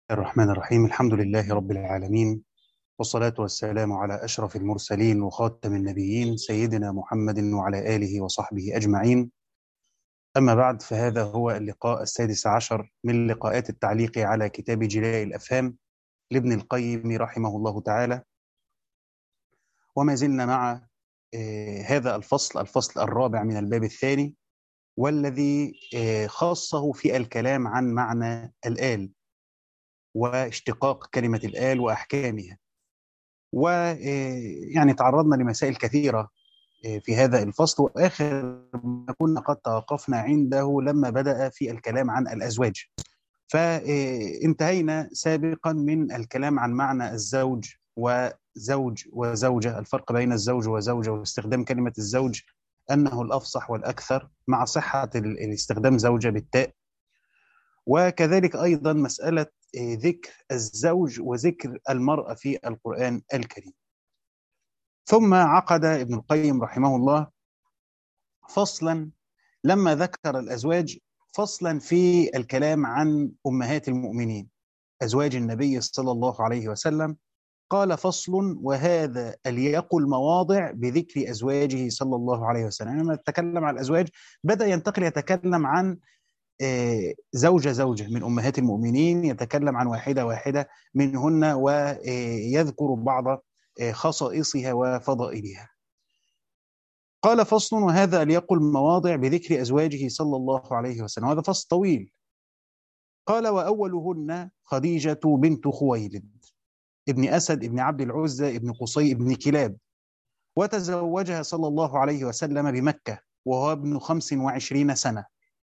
الرحمن الرحيم. الحمد لله رب العالمين، والصلاة والسلام على أشرف المرسلين وخاتم النبيين سيدنا محمد وعلى آله وصحبه أجمعين. أما بعد، فهذا هو اللقاء السادس عشر من لقاءات التعليق على كتاب جلاء الأفهام لابن القيم رحمه الله تعالى. وما زلنا مع هذا الفصل الرابع من الباب الثاني، والذي خاصه في الكلام عن معنى الآل واشتقاق كلمة الآل وأحكامها. ويعني تعرضنا لمسائل كثيرة في هذا الفصل، وآخر ما كنا قد توقفنا عنده لما بدأ في الكلام عن الأزواج. فانتهينا سابقا من الكلام عن معنى الزوج وزوج وزوجة، الفرق بين الزوج وزوجة، واستخدام كلمة الزوج أنه الأفصح والأكثر مع صحة الاستخدام زوجة بالتاء. وكذلك أيضا مسألة ذكر الزوج وذكر المرأة في القرآن الكريم. ثم عقد ابن القيم رحمه الله فصلا لما ذكر الأزواج، فصلا في الكلام عن أمهات المؤمنين أزواج النبي صلى الله عليه وسلم. قال: فصل: وهذا أليق المواضع بذكر أزواجه صلى الله عليه وسلم. لما تكلم عن الأزواج بدأ ينتقل يتكلم عن زوجة زوجة من أمهات المؤمنين، يتكلم عن واحدة واحدة منهن، ويذكر بعض خصائصها وفضائلها. قال: فصل: وهذا أليق المواضع بذكر أزواجه صلى الله عليه وسلم. هذا فصل طويل. قال: وأولهن خديجة بنت خويلد ابن أسد ابن عبد العزى ابن قصي ابن كلاب، وتزوجها صلى الله عليه وسلم بمكة وهو ابن 25 سنة،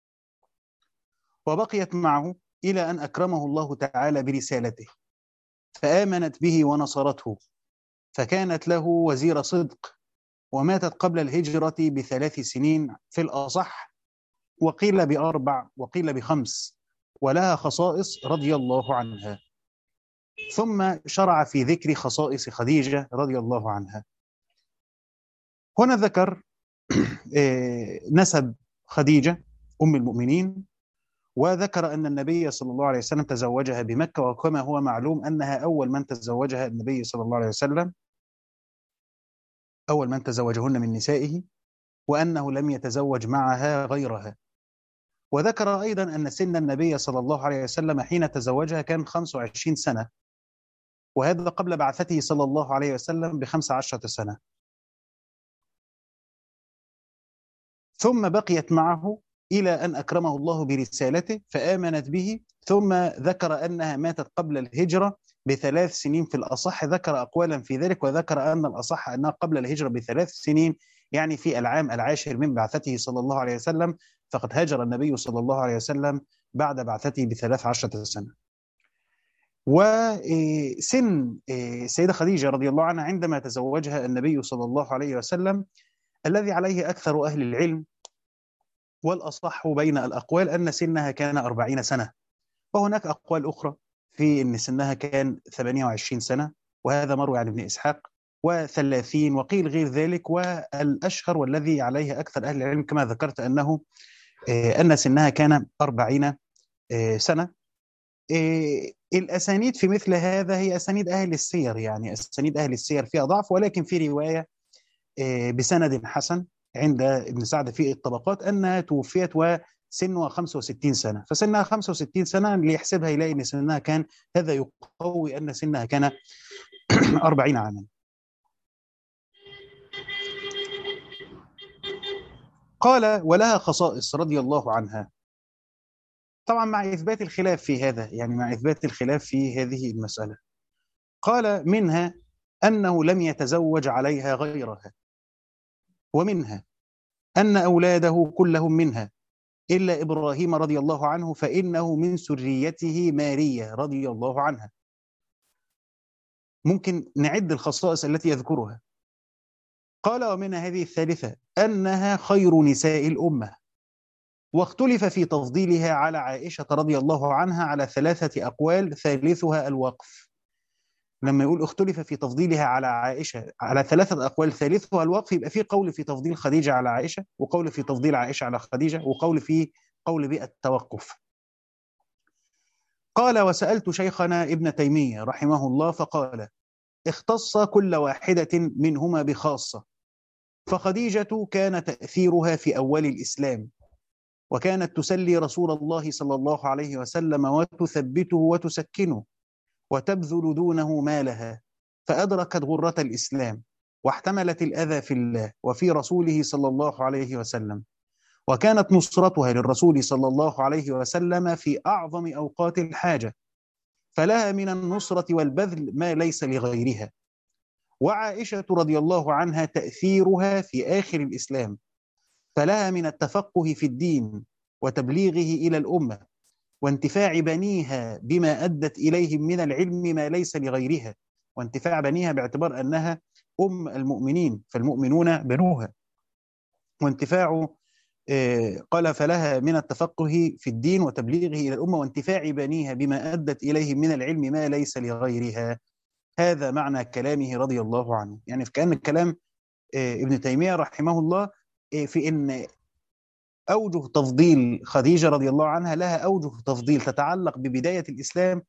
وبقيت معه إلى أن أكرمه الله تعالى برسالته، فآمنت به ونصرته، فكانت له وزير صدق، وماتت قبل الهجرة ب3 سنين في الأصح، وقيل ب4 وقيل ب5، ولها خصائص رضي الله عنها. ثم شرع في ذكر خصائص خديجة رضي الله عنها. هنا ذكر نسب خديجة أم المؤمنين، وذكر أن النبي صلى الله عليه وسلم تزوجها بمكة، وكما هو معلوم أنها أول من تزوجها النبي صلى الله عليه وسلم، أول من تزوجهن من نسائه، وأنه لم يتزوج معها غيرها. وذكر أيضا أن سن النبي صلى الله عليه وسلم حين تزوجها كان 25 سنة، وهذا قبل بعثته صلى الله عليه وسلم ب15 سنة. ثم بقيت معه إلى أن أكرمه الله برسالته فآمنت به. ثم ذكر أنها ماتت قبل الهجرة ب3 سنين في الأصح، ذكر أقوالا في ذلك، وذكر أن الأصح أنها قبل الهجرة ب3 سنين، يعني في العام العاشر من بعثته صلى الله عليه وسلم، فقد هاجر النبي صلى الله عليه وسلم بعد بعثته ب13 سنة. وسن السيدة خديجة رضي الله عنها عندما تزوجها النبي صلى الله عليه وسلم، الذي عليه أكثر أهل العلم والأصح بين الأقوال أن سنها كان 40 سنة، وهناك أقوال أخرى في أن سنها كان 28 سنة، وهذا مروي عن ابن إسحاق، و30، وقيل غير ذلك. والأشهر والذي عليه أكثر أهل العلم كما ذكرت أنه أن سنها كان 40 سنة. الأسانيد في مثل هذا هي أسانيد أهل السير، يعني أسانيد أهل السير فيها ضعف، ولكن في رواية بسند حسن عند ابن سعد في الطبقات أنها توفيت وسنها 65 سنة، فسنها 65 سنة اللي يحسبها يلاقي أن سنها كان، هذا يقوي أن سنها كان 40 عاما. قال: ولها خصائص رضي الله عنها. طبعا مع إثبات الخلاف في هذا، يعني مع إثبات الخلاف في هذه المسألة. قال: منها أنه لم يتزوج عليها غيرها، ومنها أن أولاده كلهم منها إلا إبراهيم رضي الله عنه فإنه من سريته ماريا رضي الله عنها. ممكن نعد الخصائص التي يذكرها. قال: ومن هذه الثالثة أنها خير نساء الأمة، واختلف في تفضيلها على عائشة رضي الله عنها على 3 أقوال، ثالثها الوقف. لما يقول اختلف في تفضيلها على عائشة على 3 أقوال ثالثها الوقف، يبقى في قول في تفضيل خديجة على عائشة، وقول في تفضيل عائشة على خديجة، وقول في قول بالتوقف. قال: وسألت شيخنا ابن تيمية رحمه الله فقال: اختص كل واحدة منهما بخاصة، فخديجة كان تأثيرها في أول الإسلام، وكانت تسلي رسول الله صلى الله عليه وسلم وتثبته وتسكنه وتبذل دونه مالها، فأدركت غرة الإسلام واحتملت الأذى في الله وفي رسوله صلى الله عليه وسلم، وكانت نصرتها للرسول صلى الله عليه وسلم في أعظم أوقات الحاجة، فلها من النصرة والبذل ما ليس لغيرها. وعائشة رضي الله عنها تأثيرها في آخر الإسلام، فلها من التفقه في الدين وتبليغه إلى الأمة وانتفاع بنيها بما أدت إليهم من العلم ما ليس لغيرها، وانتفاع بنيها باعتبار أنها أم المؤمنين فالمؤمنون بنوها، وانتفاع قال فلها من التفقه في الدين وتبليغه إلى الأمة وانتفاع بنيها بما أدت إليه من العلم ما ليس لغيرها. هذا معنى كلامه رضي الله عنه. يعني في كأن كلام ابن تيمية رحمه الله في أن أوجه تفضيل خديجة رضي الله عنها لها أوجه تفضيل تتعلق ببداية الإسلام،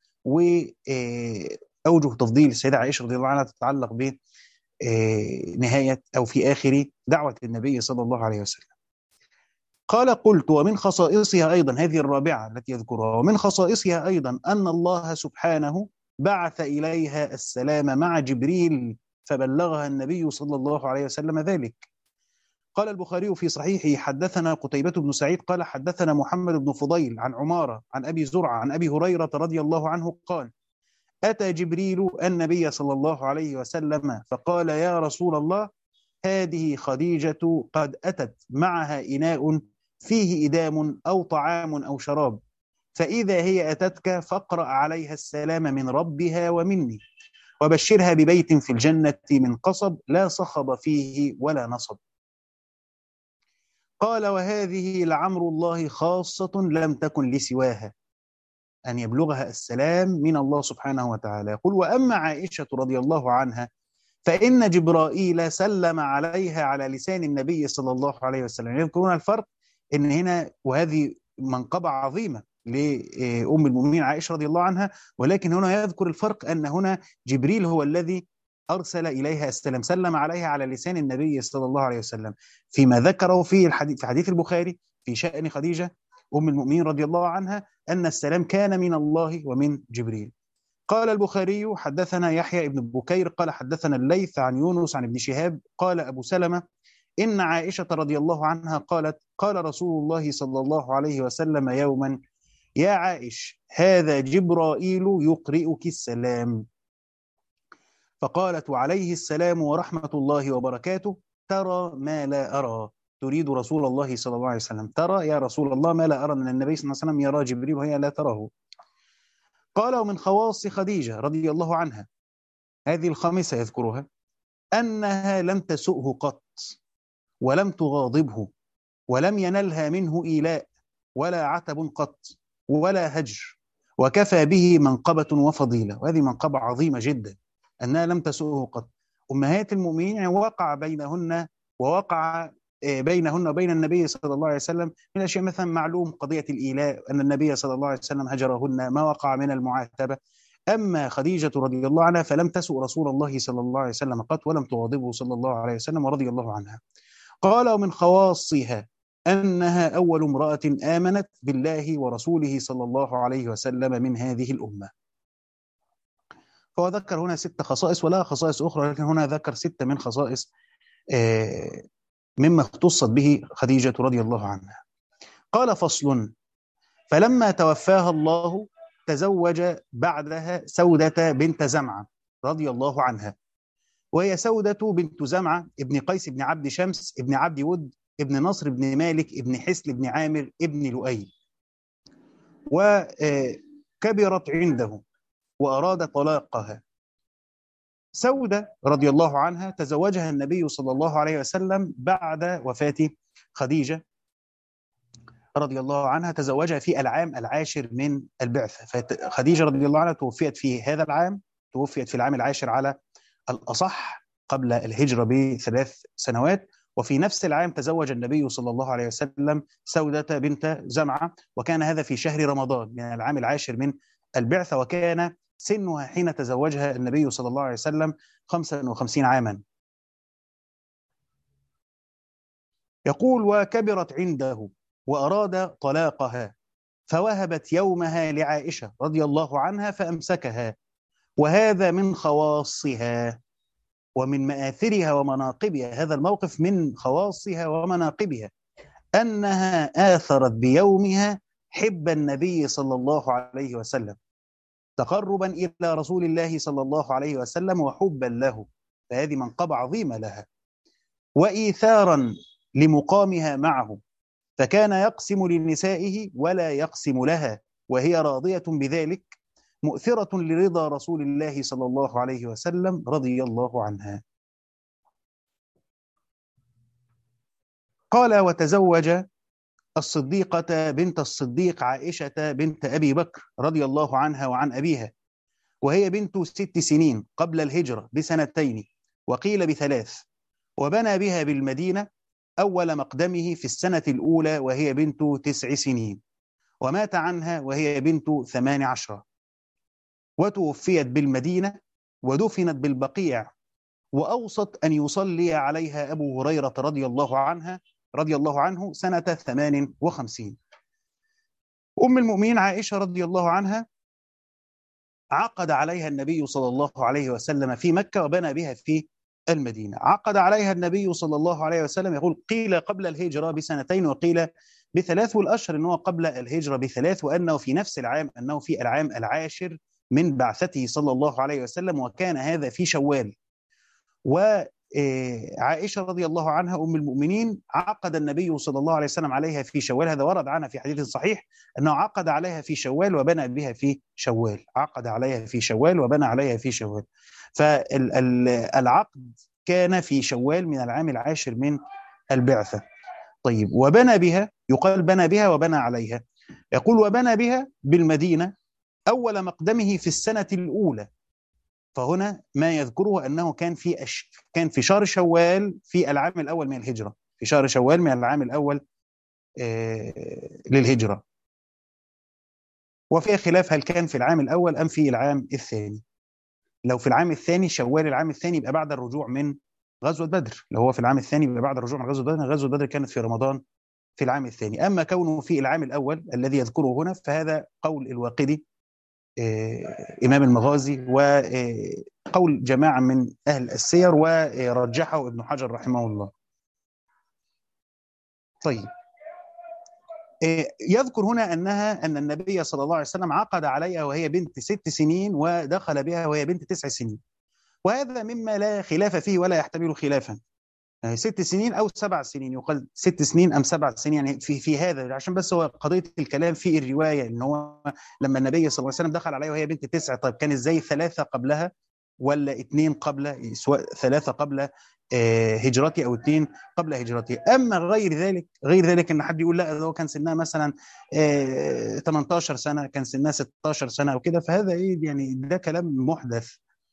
وأوجه تفضيل السيدة عائشة رضي الله عنها تتعلق بنهاية أو في آخر دعوة النبي صلى الله عليه وسلم. قال: قلت: ومن خصائصها أيضا، هذه الرابعة التي يذكرها، ومن خصائصها أيضا أن الله سبحانه بعث إليها السلام مع جبريل فبلغها النبي صلى الله عليه وسلم ذلك. قال البخاري في صحيحه: حدثنا قتيبة بن سعيد قال حدثنا محمد بن فضيل عن عمارة عن أبي زرعة عن أبي هريرة رضي الله عنه قال: أتى جبريل النبي صلى الله عليه وسلم فقال: يا رسول الله، هذه خديجة قد أتت معها إناء فيه إدام أو طعام أو شراب، فإذا هي أتتك فاقرأ عليها السلام من ربها ومني، وبشرها ببيت في الجنة من قصب لا صخب فيه ولا نصب. قال: وهذه لعمر الله خاصة لم تكن لسواها، أن يبلغها السلام من الله سبحانه وتعالى. يقول: وأما عائشة رضي الله عنها فإن جبرائيل سلم عليها على لسان النبي صلى الله عليه وسلم. يذكرون الفرق إن هنا، وهذه منقبة عظيمة لأم المؤمنين عائشة رضي الله عنها، ولكن هنا يذكر الفرق أن هنا جبريل هو الذي أرسل إليها السلام، سلم عليها على لسان النبي صلى الله عليه وسلم، فيما ذكره في حديث البخاري في شأن خديجة أم المؤمنين رضي الله عنها أن السلام كان من الله ومن جبريل. قال البخاري: حدثنا يحيى بن بكير قال حدثنا الليث عن يونس عن ابن شهاب قال أبو سلمة: إن عائشة رضي الله عنها قالت: قال رسول الله صلى الله عليه وسلم يوما: يا عائش، هذا جبرائيل يقرئك السلام. فقالت: وعليه السلام ورحمة الله وبركاته، ترى ما لا أرى. تريد رسول الله صلى الله عليه وسلم، ترى يا رسول الله ما لا أرى من النبي صلى الله عليه وسلم يرى جبريل وهي لا تراه. قال: ومن خواص خديجة رضي الله عنها، هذه الخامسة يذكرها، أنها لم تسؤه قط ولم تغاضبه ولم ينلها منه إيلاء ولا عتب قط ولا هجر، وكفى به منقبة وفضيلة. وهذه منقبة عظيمة جدا أنها لم تسؤه قط. أمهات المؤمنين يعني وقع بينهن وبين النبي صلى الله عليه وسلم من الأشياء، مثلا معلوم قضية الإيلاء أن النبي صلى الله عليه وسلم هجرهن، ما وقع من المعاتبة. أما خديجة رضي الله عنها فلم تسؤ رسول الله صلى الله عليه وسلم قط ولم تغاضبه صلى الله عليه وسلم ورضي الله عنها. قال: ومن خواصها أنها أول امرأة آمنت بالله ورسوله صلى الله عليه وسلم من هذه الأمة. فهو ذكر هنا 6 خصائص ولا خصائص أخرى، لكن هنا ذكر 6 من خصائص مما اختصت به خديجة رضي الله عنها. قال: فصل: فلما توفاها الله تزوج بعدها سودة بنت زمعة رضي الله عنها، وهي سودة بنت زمعة ابن قيس بن عبد شمس ابن عبد ود ابن نصر بن مالك ابن حسل بن عامر ابن لؤي، وكبرت عنده وأراد طلاقها. سودة رضي الله عنها تزوجها النبي صلى الله عليه وسلم بعد وفاة خديجة رضي الله عنها، تزوجها في العام 10 من البعثة. فخديجة رضي الله عنها توفيت في هذا العام، توفيت في العام 10 على الأصح قبل الهجرة ب3 سنوات، وفي نفس العام تزوج النبي صلى الله عليه وسلم سودة بنت زمعة، وكان هذا في شهر رمضان من العام 10 من البعثة، وكان سنها حين تزوجها النبي صلى الله عليه وسلم 55 عاما. يقول: وكبرت عنده وأراد طلاقها، فوهبت يومها لعائشة رضي الله عنها فأمسكها. وهذا من خواصها ومن مآثرها ومناقبها، هذا الموقف من خواصها ومناقبها، أنها آثرت بيومها حب النبي صلى الله عليه وسلم تقربا إلى رسول الله صلى الله عليه وسلم وحبا له، فهذه منقبة عظيمة لها، وإيثارا لمقامها معه، فكان يقسم لنسائه ولا يقسم لها، وهي راضية بذلك، مؤثرة لرضا رسول الله صلى الله عليه وسلم رضي الله عنها. قال: وتزوج الصديقة بنت الصديق عائشة بنت أبي بكر رضي الله عنها وعن أبيها، وهي بنت 6 سنين قبل الهجرة ب2 وقيل ب3، وبنى بها بالمدينة أول مقدمه في السنة الأولى وهي بنت 9 سنين، ومات عنها وهي بنت 18، وتوفيت بالمدينة ودفنت بالبقيع، وأوصت أن يصلي عليها أبو هريرة رضي الله عنه سنة 58. أم المؤمنين عائشة رضي الله عنها عقد عليها النبي صلى الله عليه وسلم في مكة وبنى بها في المدينة. عقد عليها النبي صلى الله عليه وسلم، يقول قيل قبل الهجرة ب2 وقيل ب3، والأشهر أنه قبل الهجرة ب3، وأنه في نفس العام، أنه في العام العاشر من بعثته صلى الله عليه وسلم، وكان هذا في شوال. وعائشة رضي الله عنها أم المؤمنين عقد النبي صلى الله عليه وسلم عليها في شوال، هذا ورد عنها في حديث صحيح أنه عقد عليها في شوال وبنى بها في شوال، عقد عليها في شوال وبنى عليها في شوال، فالعقد كان في شوال من العام العاشر من البعثة. طيب، وبنى بها، يقال بنى بها وبنى عليها، يقول وبنى بها بالمدينة أول مقدمه في السنة الأولى، فهنا ما يذكره أنه كان في شهر شوال في العام الأول من الهجرة، في شهر شوال من العام الأول للهجرة، وفي خلاف هل كان في العام الأول أم في العام الثاني. لو في العام الثاني شوال العام الثاني يبقى بعد الرجوع من غزوة بدر، لو هو في العام الثاني يبقى بعد الرجوع من غزوة بدر، غزوة بدر كانت في رمضان في العام الثاني. أما كونه في العام الأول الذي يذكره هنا فهذا قول الواقدي إمام المغازي، وقول جماعة من أهل السير، ورجحه ابن حجر رحمه الله. طيب، يذكر هنا أن النبي صلى الله عليه وسلم عقد عليها وهي بنت 6 سنين ودخل بها وهي بنت 9 سنين، وهذا مما لا خلاف فيه ولا يحتمل خلافا. 6 سنين أو 7 سنين، يقال 6 سنين أم 7 سنين، يعني في هذا، عشان بس هو قضية الكلام في الرواية إن هو لما النبي صلى الله عليه وسلم دخل عليها وهي بنت 9، طيب كان إزاي 3 قبلها ولا 2 قبل، سواء 3 قبل هجرتي أو 2 قبل هجرتي. أما غير ذلك إن حد يقول لا ده هو كان سنها مثلا 18 سنة، كان سنها 16 سنة أو كده، فهذا إيه يعني، ده كلام محدث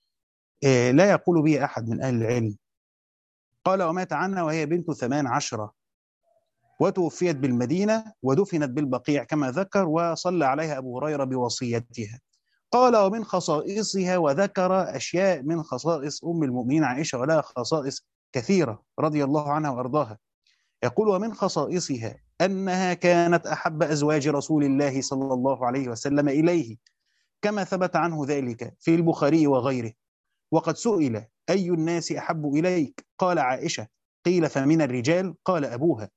لا يقول به أحد من أهل العلم. قال ومات عنها وهي بنت 18، وتوفيت بالمدينة ودفنت بالبقيع كما ذكر، وصلى عليها أبو هريرة بوصيتها. قال ومن خصائصها، وذكر أشياء من خصائص أم المؤمنين عائشة، ولها خصائص كثيرة رضي الله عنها وأرضاها. يقول ومن خصائصها أنها كانت أحب أزواج رسول الله صلى الله عليه وسلم إليه، كما ثبت عنه ذلك في البخاري وغيره. وقد سئل أي الناس أحب إليك؟ قال عائشة. قيل فمن الرجال؟ قال أبوها.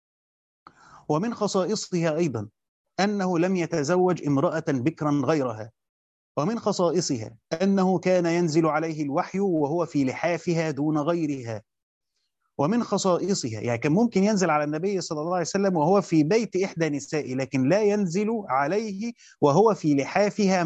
ومن خصائصها أيضا أنه لم يتزوج امرأة بكرا غيرها. ومن خصائصها أنه كان ينزل عليه الوحي وهو في لحافها دون غيرها. ومن خصائصها، يعني كان ممكن ينزل على النبي صلى الله عليه وسلم وهو في بيت إحدى نسائه، لكن لا ينزل عليه وهو في لحافها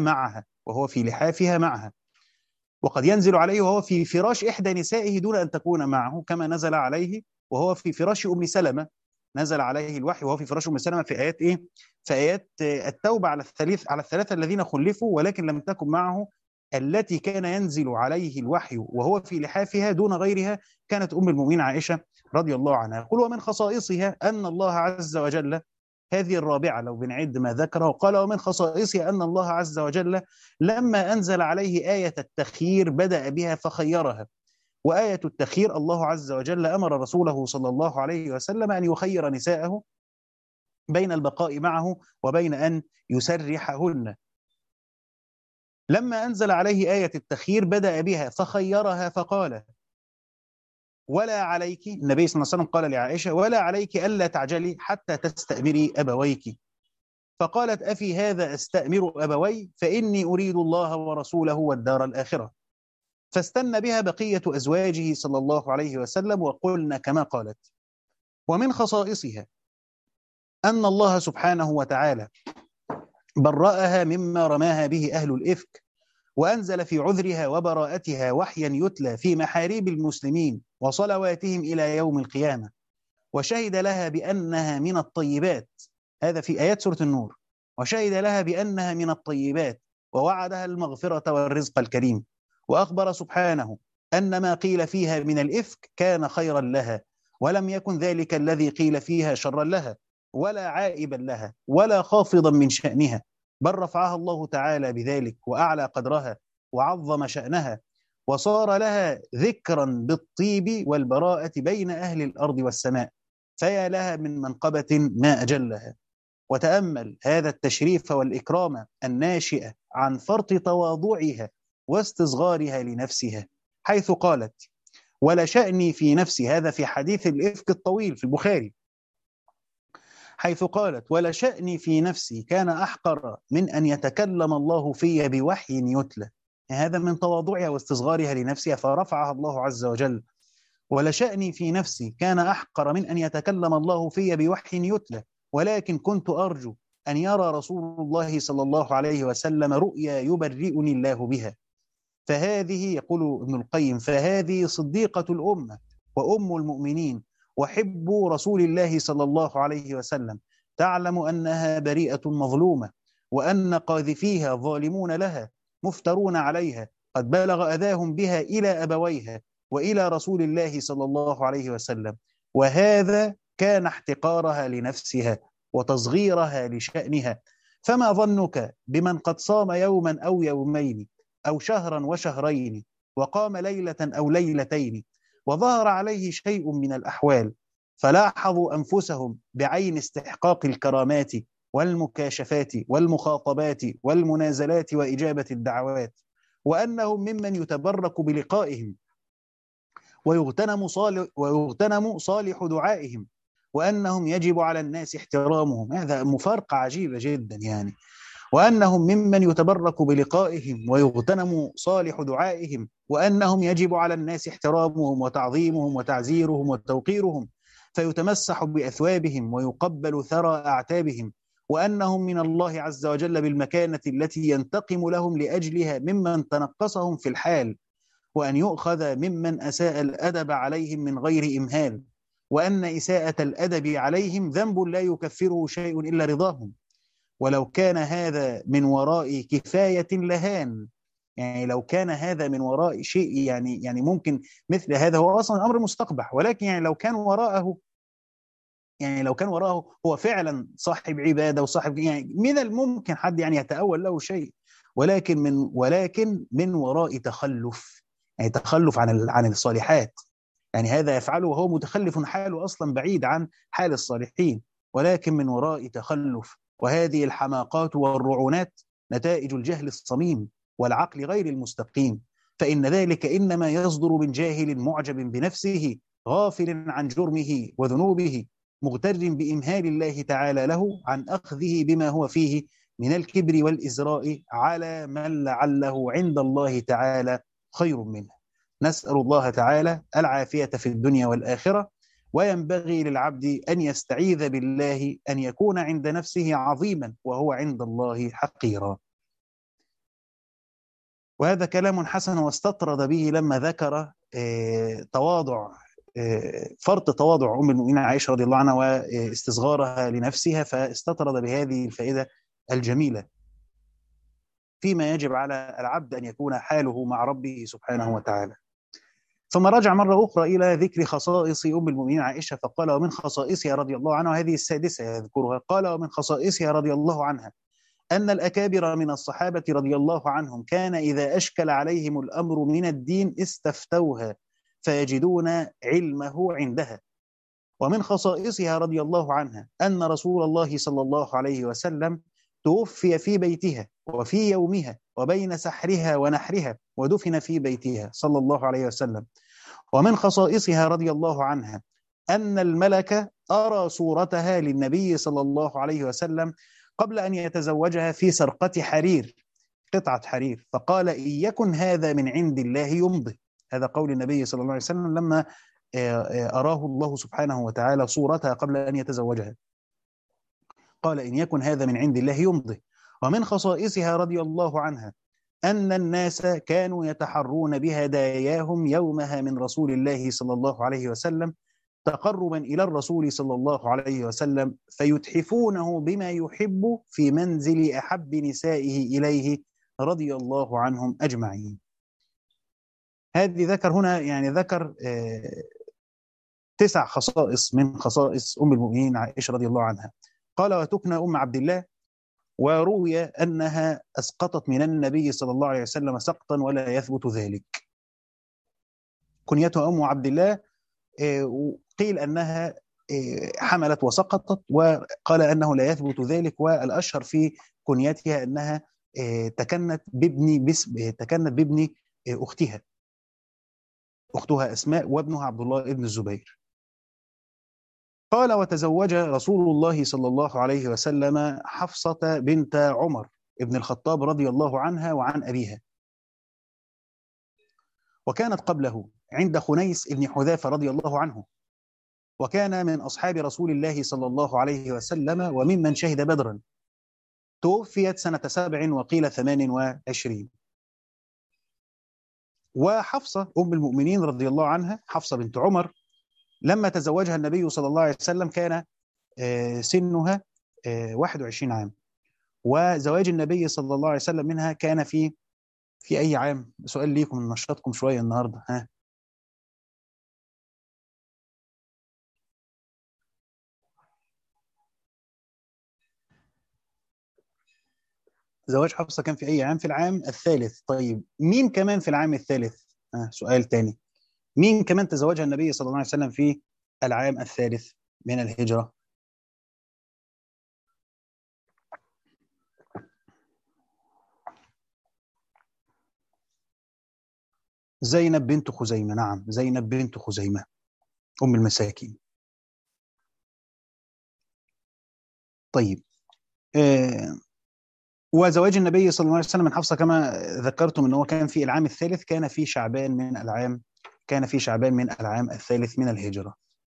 معها، وقد ينزل عليه وهو في فراش إحدى نسائه دون أن تكون معه، كما نزل عليه وهو في فراش أم سلمة، نزل عليه الوحي وهو في فراش أم سلمة في آيات إيه؟ في آيات التوبة على الثلاثة الذين خلفوا ولكن لم تكن معه التي كان ينزل عليه الوحي وهو في لحافها دون غيرها، كانت أم المؤمنين عائشة رضي الله عنها. يقول ومن خصائصها أن الله عز وجل هذه الرابعة لو بنعد ما ذكره. قال ومن خصائصها أن الله عز وجل لما أنزل عليه آية التخيير بدأ بها فخيرها. وآية التخيير الله عز وجل أمر رسوله صلى الله عليه وسلم أن يخير نساءه بين البقاء معه وبين أن يسرحهن. لما أنزل عليه آية التخيير بدأ بها فخيرها فقال ولا عليك، النبي صلى الله عليه وسلم قال لعائشة ولا عليك ألا تعجلي حتى تستأمري أبويك. فقالت أفي هذا أستأمر أبوي فإني أريد الله ورسوله والدار الآخرة. فاستنى بها بقية أزواجه صلى الله عليه وسلم وقلن كما قالت. ومن خصائصها أن الله سبحانه وتعالى برأها مما رماها به أهل الإفك، وأنزل في عذرها وبراءتها وحيا يتلى في محاريب المسلمين وصلواتهم إلى يوم القيامة، وشهد لها بأنها من الطيبات. هذا في آيات سورة النور. وشهد لها بأنها من الطيبات ووعدها المغفرة والرزق الكريم. وأخبر سبحانه أن ما قيل فيها من الإفك كان خيرا لها، ولم يكن ذلك الذي قيل فيها شرا لها ولا عائبا لها ولا خافضا من شأنها، بل رفعها الله تعالى بذلك وأعلى قدرها وعظم شأنها، وصار لها ذكرا بالطيب والبراءة بين أهل الأرض والسماء. فيا لها من منقبة ما أجلها. وتأمل هذا التشريف والإكرام الناشئ عن فرط تواضعها واستصغارها لنفسها، حيث قالت ولا شأني في نفسي، هذا في حديث الإفك الطويل في البخاري، حيث قالت ولا شأني في نفسي كان أحقر من أن يتكلم الله في بوحي يتلى. هذا من تواضعها واستصغارها لنفسها فرفعها الله عز وجل. ولا شأني في نفسي كان أحقر من أن يتكلم الله في بوحي يتلى، ولكن كنت أرجو أن يرى رسول الله صلى الله عليه وسلم رؤيا يبرئني الله بها. فهذه يقول ابن القيم فهذه صديقة الأمة وأم المؤمنين وحب رسول الله صلى الله عليه وسلم، تعلم أنها بريئة مظلومة، وأن قاذفيها ظالمون لها مفترون عليها قد بلغ أذاهم بها إلى أبويها وإلى رسول الله صلى الله عليه وسلم، وهذا كان احتقارها لنفسها وتصغيرها لشأنها. فما ظنك بمن قد صام يوما أو يومين أو شهرا وشهرين وقام ليلة أو ليلتين وظهر عليه شيء من الأحوال فلاحظوا أنفسهم بعين استحقاق الكرامات والمكاشفات والمخاطبات والمنازلات وإجابة الدعوات، وأنهم ممن يتبرك بلقائهم ويغتنم صالح دعائهم، وأنهم يجب على الناس احترامهم. هذا مفارقة عجيبة جدا يعني. وأنهم ممن يتبرك بلقائهم ويغتنم صالح دعائهم، وأنهم يجب على الناس احترامهم وتعظيمهم وتعزيرهم وتوقيرهم، فيتمسح بأثوابهم ويقبل ثرى أعتابهم، وأنهم من الله عز وجل بالمكانة التي ينتقم لهم لأجلها ممن تنقصهم في الحال، وأن يؤخذ ممن أساء الأدب عليهم من غير إمهال، وأن إساءة الأدب عليهم ذنب لا يكفره شيء إلا رضاهم، ولو كان هذا من وراء كفاية لهان. يعني لو كان هذا من وراء شيء يعني ممكن مثل هذا، هو أصلا أمر مستقبح، ولكن يعني لو كان وراءه، يعني لو كان وراءه هو فعلا صاحب عبادة وصاحب، يعني من الممكن حد يعني يتأول له شيء، ولكن من وراء تخلف، يعني تخلف عن الصالحات. يعني هذا يفعله وهو متخلف حاله أصلا بعيد عن حال الصالحين، ولكن من وراء تخلف. وهذه الحماقات والرعونات نتائج الجهل الصميم والعقل غير المستقيم، فإن ذلك إنما يصدر من جاهل معجب بنفسه غافل عن جرمه وذنوبه مغتر بإمهال الله تعالى له عن أخذه بما هو فيه من الكبر والإزراء على من لعله عند الله تعالى خير منه. نسأل الله تعالى العافية في الدنيا والآخرة. وينبغي للعبد أن يستعيذ بالله أن يكون عند نفسه عظيما وهو عند الله حقيرا. وهذا كلام حسن، واستطرد به لما ذكر فرط تواضع أم المؤمنين عائشة رضي الله عنها واستصغارها لنفسها، فاستطرد بهذه الفائدة الجميلة فيما يجب على العبد أن يكون حاله مع ربه سبحانه وتعالى. ثم رجع مرة أخرى إلى ذكر خصائص أم المؤمنين عائشة فقال: ومن خصائصها رضي الله عنها، وهذه السادسة يذكرها، قال: ومن خصائصها رضي الله عنها أن الأكابر من الصحابة رضي الله عنهم كان إذا أشكل عليهم الأمر من الدين استفتوها فيجدون علمه عندها. ومن خصائصها رضي الله عنها أن رسول الله صلى الله عليه وسلم توفي في بيتها وفي يومها وبين سحرها ونحرها ودفن في بيتها صلى الله عليه وسلم. ومن خصائصها رضي الله عنها أن الملك أرى صورتها للنبي صلى الله عليه وسلم قبل أن يتزوجها في سرقة حرير، قطعة حرير، فقال: إن يكن هذا من عند الله يمضي. هذا قول النبي صلى الله عليه وسلم لما أراه الله سبحانه وتعالى صورتها قبل أن يتزوجها، قال: إن يكن هذا من عند الله يمضي. ومن خصائصها رضي الله عنها أن الناس كانوا يتحرون بهداياهم يومها من رسول الله صلى الله عليه وسلم تقربا إلى الرسول صلى الله عليه وسلم، فيتحفونه بما يحب في منزل أحب نسائه إليه رضي الله عنهم أجمعين. هذه ذكر هنا، يعني ذكر 9 خصائص من خصائص أم المؤمنين عائشة رضي الله عنها. قال: وتكنى أم عبد الله، وروي أنها أسقطت من النبي صلى الله عليه وسلم سقطا ولا يثبت ذلك. كنيتها أم عبد الله، قيل أنها حملت وسقطت، وقال أنه لا يثبت ذلك. والأشهر في كنيتها أنها تكنت بابن أختها أسماء وابنها عبد الله ابن الزبير. قال: وتزوج رسول الله صلى الله عليه وسلم حفصة بنت عمر ابن الخطاب رضي الله عنها وعن أبيها، وكانت قبله عند خنيس ابن حذافة رضي الله عنه، وكان من أصحاب رسول الله صلى الله عليه وسلم وممن شهد بدرا. توفيت سنة 7 وقيل 28. وحفصة أم المؤمنين رضي الله عنها، حفصة بنت عمر، لما تزوجها النبي صلى الله عليه وسلم كان سنها 21 عام، وزواج النبي صلى الله عليه وسلم منها كان في أي عام؟ سؤال ليكم نشاطكم شوية النهاردة. ها، زواج حفصة كان في أي عام؟ في العام الثالث. طيب مين كمان في العام الثالث؟ سؤال تاني، مين كمان تزوجها النبي صلى الله عليه وسلم في العام الثالث من الهجرة؟ زينب بنت خزيمة. نعم، زينب بنت خزيمة أم المساكين. طيب، وزواج النبي صلى الله عليه وسلم من حفصة كما ذكرتم أنه كان في العام الثالث، كان في شعبان من العام الثالث من الهجرة،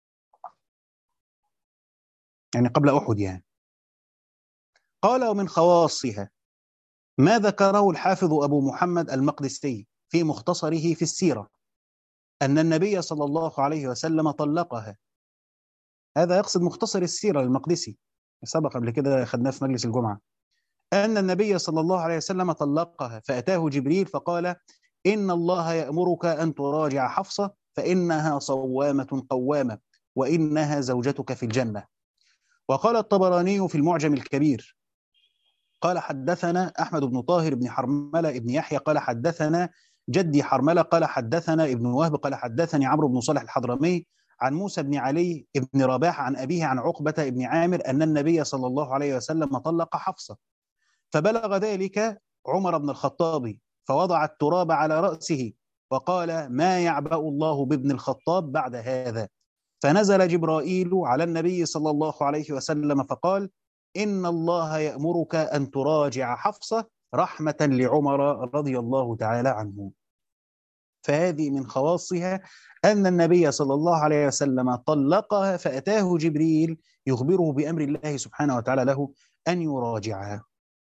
يعني قبل أحد يعني. قال: ومن خواصها ما ذكره الحافظ أبو محمد المقدسي في مختصره في السيرة أن النبي صلى الله عليه وسلم طلقها. هذا يقصد مختصر السيرة للمقدسي، سبق قبل كده خدناه في مجلس الجمعة، أن النبي صلى الله عليه وسلم طلقها، فأتاه جبريل فقال: إن الله يأمرك أن تراجع حفصة فإنها صوامة قوامة وإنها زوجتك في الجنة. وقال الطبراني في المعجم الكبير قال: حدثنا أحمد بن طاهر بن حرملة بن يحيى قال: حدثنا جدي حرملة قال: حدثنا ابن وهب قال: حدثني عمرو بن صالح الحضرمي عن موسى بن علي بن رباح عن أبيه عن عقبة بن عامر أن النبي صلى الله عليه وسلم طلق حفصة، فبلغ ذلك عمر بن الخطاب فوضع التراب على رأسه وقال: ما يعبأ الله بابن الخطاب بعد هذا. فنزل جبرائيل على النبي صلى الله عليه وسلم فقال: إن الله يأمرك أن تراجع حفصة رحمة لعمر رضي الله تعالى عنه. فهذه من خواصها أن النبي صلى الله عليه وسلم طلقها، فأتاه جبريل يخبره بأمر الله سبحانه وتعالى له أن يراجعها.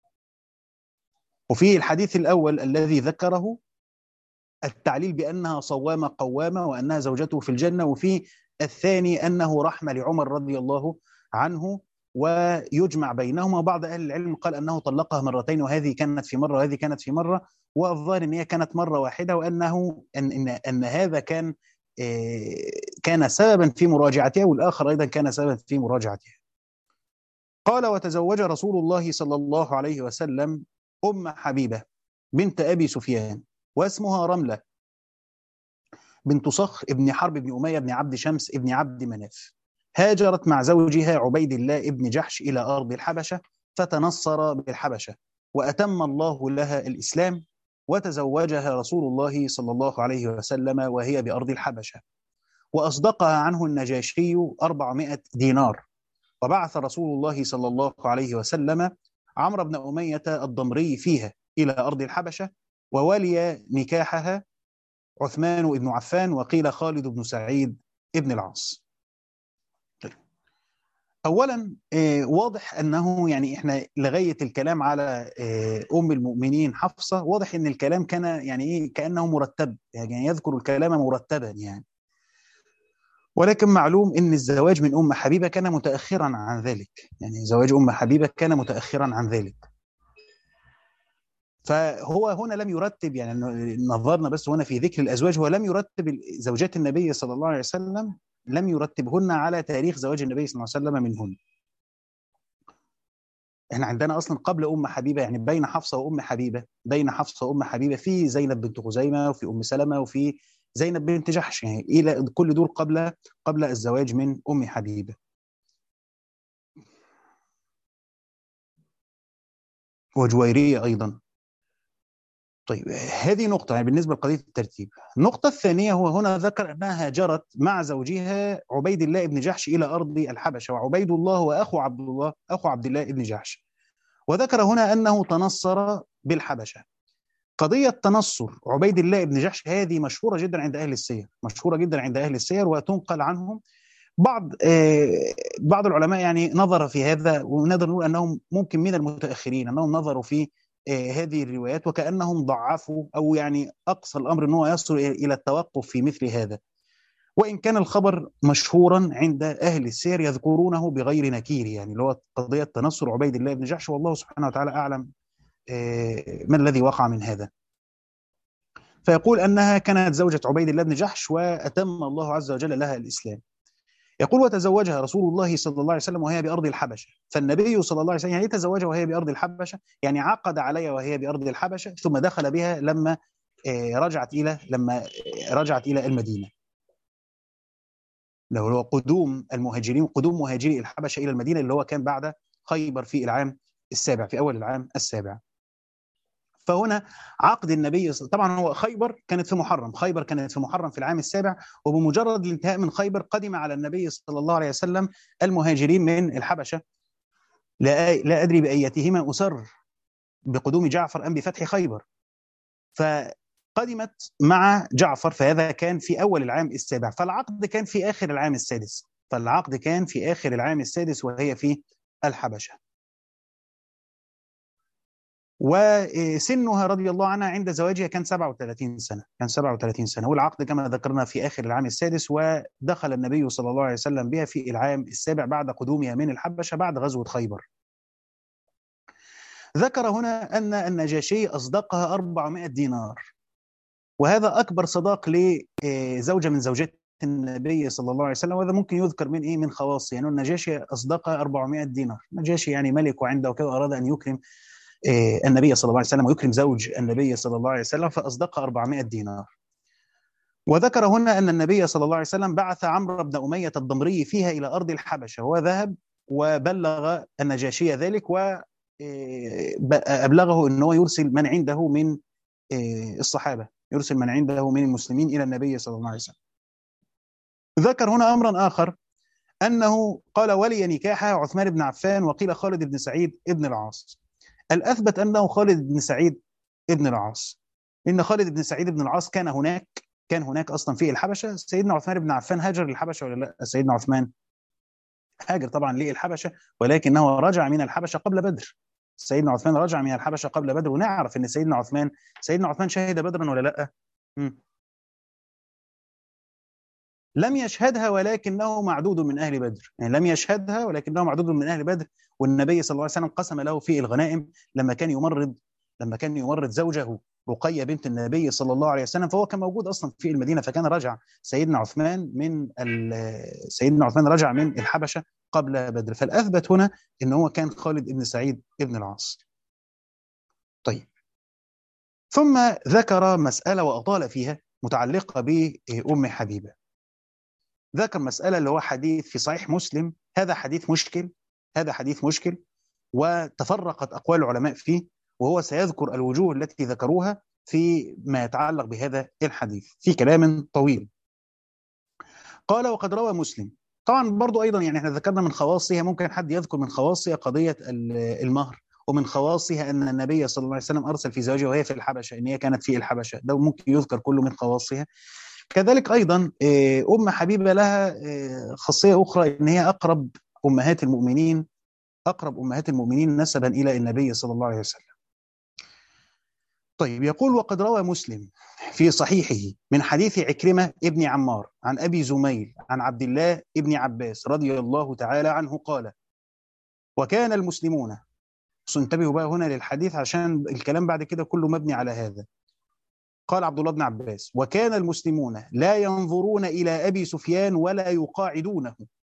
وفي الحديث الأول الذي ذكره التعليل بأنها صوامة قوامة وأنها زوجته في الجنة، وفي الثاني أنه رحمة لعمر رضي الله عنه ويجمع بينهما. وبعض أهل العلم قال أنه طلقها مرتين، وهذه كانت في مرة وهذه كانت في مرة، والظاهر أن هي كانت مرة واحدة، وأنه أن هذا كان سببا في مراجعتها، والآخر أيضا كان سببا في مراجعتها. قال: وتزوج رسول الله صلى الله عليه وسلم أم حبيبة بنت أبي سفيان، واسمها رملة بنت صخر ابن حرب بن أمية بن عبد شمس ابن عبد مناف. هاجرت مع زوجها عبيد الله ابن جحش إلى أرض الحبشة، فتنصر بالحبشة، وأتم الله لها الإسلام، وتزوجها رسول الله صلى الله عليه وسلم وهي بأرض الحبشة، وأصدقها عنه النجاشي 400 دينار. وبعث رسول الله صلى الله عليه وسلم عمرو بن أمية الضمري فيها إلى أرض الحبشة، وولي نكاحها عثمان بن عفان، وقيل خالد بن سعيد ابن العاص. أولا واضح أنه يعني إحنا لغاية الكلام على أم المؤمنين حفصة، واضح أن الكلام كان يعني إيه، كأنه مرتب، يعني يذكر الكلام مرتبا يعني. ولكن معلوم أن الزواج من أم حبيبة كان متأخرا عن ذلك، يعني زواج أم حبيبة كان متأخرا عن ذلك. فهو هنا لم يرتب، يعني نظرنا بس هنا في ذكر الأزواج، هو لم يرتب زوجات النبي صلى الله عليه وسلم، لم يرتبهن على تاريخ زواج النبي صلى الله عليه وسلم منهن. احنا عندنا اصلا قبل ام حبيبه، يعني بين حفصه وام حبيبه، بين حفصه وام حبيبه في زينب بنت خزيمه، وفي ام سلمه، وفي زينب بنت جحش، يعني الى كل دول قبل الزواج من ام حبيبه. وجويريه ايضا. طيب هذه نقطة يعني بالنسبة لقضية الترتيب. النقطة الثانية، هو هنا ذكر أنها هاجرت مع زوجها عبيد الله بن جحش إلى أرض الحبشة، وعبيد الله هو أخو عبد الله، أخو عبد الله بن جحش. وذكر هنا أنه تنصر بالحبشة. قضية تنصر عبيد الله بن جحش هذه مشهورة جدا عند أهل السير، مشهورة جدا عند أهل السير، وتنقل عنهم. بعض العلماء يعني نظر في هذا، ونقدر نقول أنهم ممكن من المتأخرين أنهم نظروا في هذه الروايات، وكأنهم ضعفوا، أو يعني أقصى الأمر أنه يصل إلى التوقف في مثل هذا. وإن كان الخبر مشهورا عند أهل السير يذكرونه بغير نكير، يعني اللي هو قضية تنصر عبيد الله بن جحش، والله سبحانه وتعالى أعلم ما الذي وقع من هذا. فيقول أنها كانت زوجة عبيد الله بن جحش، وأتم الله عز وجل لها الإسلام. يقول: وتزوجها رسول الله صلى الله عليه وسلم وهي بأرض الحبشة. فالنبي صلى الله عليه وسلم يعني تزوجها وهي بأرض الحبشة، يعني عقد عليها وهي بأرض الحبشة، ثم دخل بها لما رجعت إلى المدينة. اللي هو قدوم المهاجرين، قدوم مهاجري الحبشة إلى المدينة، اللي هو كان بعد خيبر في العام السابع، في أول العام السابع. فهنا عقد النبي طبعا، هو خيبر كانت في محرم، خيبر كانت في محرم في العام السابع، وبمجرد الانتهاء من خيبر قدم على النبي صلى الله عليه وسلم المهاجرين من الحبشة. لا أدري بأيتهما أسر، بقدوم جعفر أم بفتح خيبر. فقدمت مع جعفر، فهذا كان في أول العام السابع، فالعقد كان في آخر العام السادس، وهي في الحبشة. وسنها رضي الله عنها عند زواجها كان 37 سنة، والعقد كما ذكرنا في آخر العام السادس، ودخل النبي صلى الله عليه وسلم بها في العام السابع بعد قدومها من الحبشة بعد غزوة خيبر. ذكر هنا أن النجاشي أصدقها 400 دينار، وهذا أكبر صداق لزوجة من زوجات النبي صلى الله عليه وسلم، وهذا ممكن يذكر من خواصه، يعني النجاشي أصدقها 400 دينار. النجاشي يعني ملك وعنده وكذا، أراد أن يكرم النبي صلى الله عليه وسلم ويكرم زوج النبي صلى الله عليه وسلم، فأصدقها 400 دينار. وذكر هنا أن النبي صلى الله عليه وسلم بعث عمرو بن أمية الضمري فيها إلى أرض الحبشة، وذهب وبلغ النجاشي ذلك، وأبلغه أنه يرسل من عنده من الصحابة، يرسل من عنده من المسلمين إلى النبي صلى الله عليه وسلم. ذكر هنا أمرا آخر، أنه قال: ولي نكاحها عثمان بن عفان، وقيل خالد بن سعيد ابن العاص. الأثبت أنه خالد بن سعيد ابن العاص، إن خالد بن سعيد ابن العاص كان هناك أصلا في الحبشة. سيدنا عثمان بن عفان هاجر للحبشة ولا لا؟ سيدنا عثمان هاجر طبعا للحبشة، ولكنه رجع من الحبشة قبل بدر. سيدنا عثمان رجع من الحبشة قبل بدر، ونعرف أن سيدنا عثمان شهد بدرا ولا لا؟ لم يشهدها ولكنه معدود من أهل بدر، يعني لم يشهدها ولكنه معدود من أهل بدر. والنبي صلى الله عليه وسلم قسم له في الغنائم لما كان يمرض زوجه رقية بنت النبي صلى الله عليه وسلم، فهو كان موجود أصلا في المدينة. فكان رجع سيدنا عثمان رجع من الحبشة قبل بدر، فالأثبت هنا إن هو كان خالد بن سعيد بن العاص. طيب، ثم ذكر مسألة وأطال فيها متعلقة بأم حبيبة. ذكر مسألة اللي هو حديث في صحيح مسلم، هذا حديث مشكل وتفرقت أقوال العلماء فيه، وهو سيذكر الوجوه التي ذكروها في ما يتعلق بهذا الحديث في كلام طويل. قال: وقد روى مسلم. طبعا برضو أيضا يعني احنا ذكرنا من خواصها، ممكن حد يذكر من خواصها قضية المهر، ومن خواصها أن النبي صلى الله عليه وسلم أرسل في زواجها وهي في الحبشة، إن هي كانت في الحبشة، ده ممكن يذكر كله من خواصها. كذلك أيضا أم حبيبة لها خاصية أخرى، إن هي أقرب أمهات المؤمنين نسبا إلى النبي صلى الله عليه وسلم. طيب، يقول: وقد روى مسلم في صحيحه من حديث عكرمة ابن عمار عن أبي زميل عن عبد الله ابن عباس رضي الله تعالى عنه قال: وكان المسلمون. انتبهوا بقى هنا للحديث عشان الكلام بعد كده كله مبني على هذا. قال عبد الله بن عباس: وكان المسلمون لا ينظرون إلى أبي سفيان ولا يقاعدونه،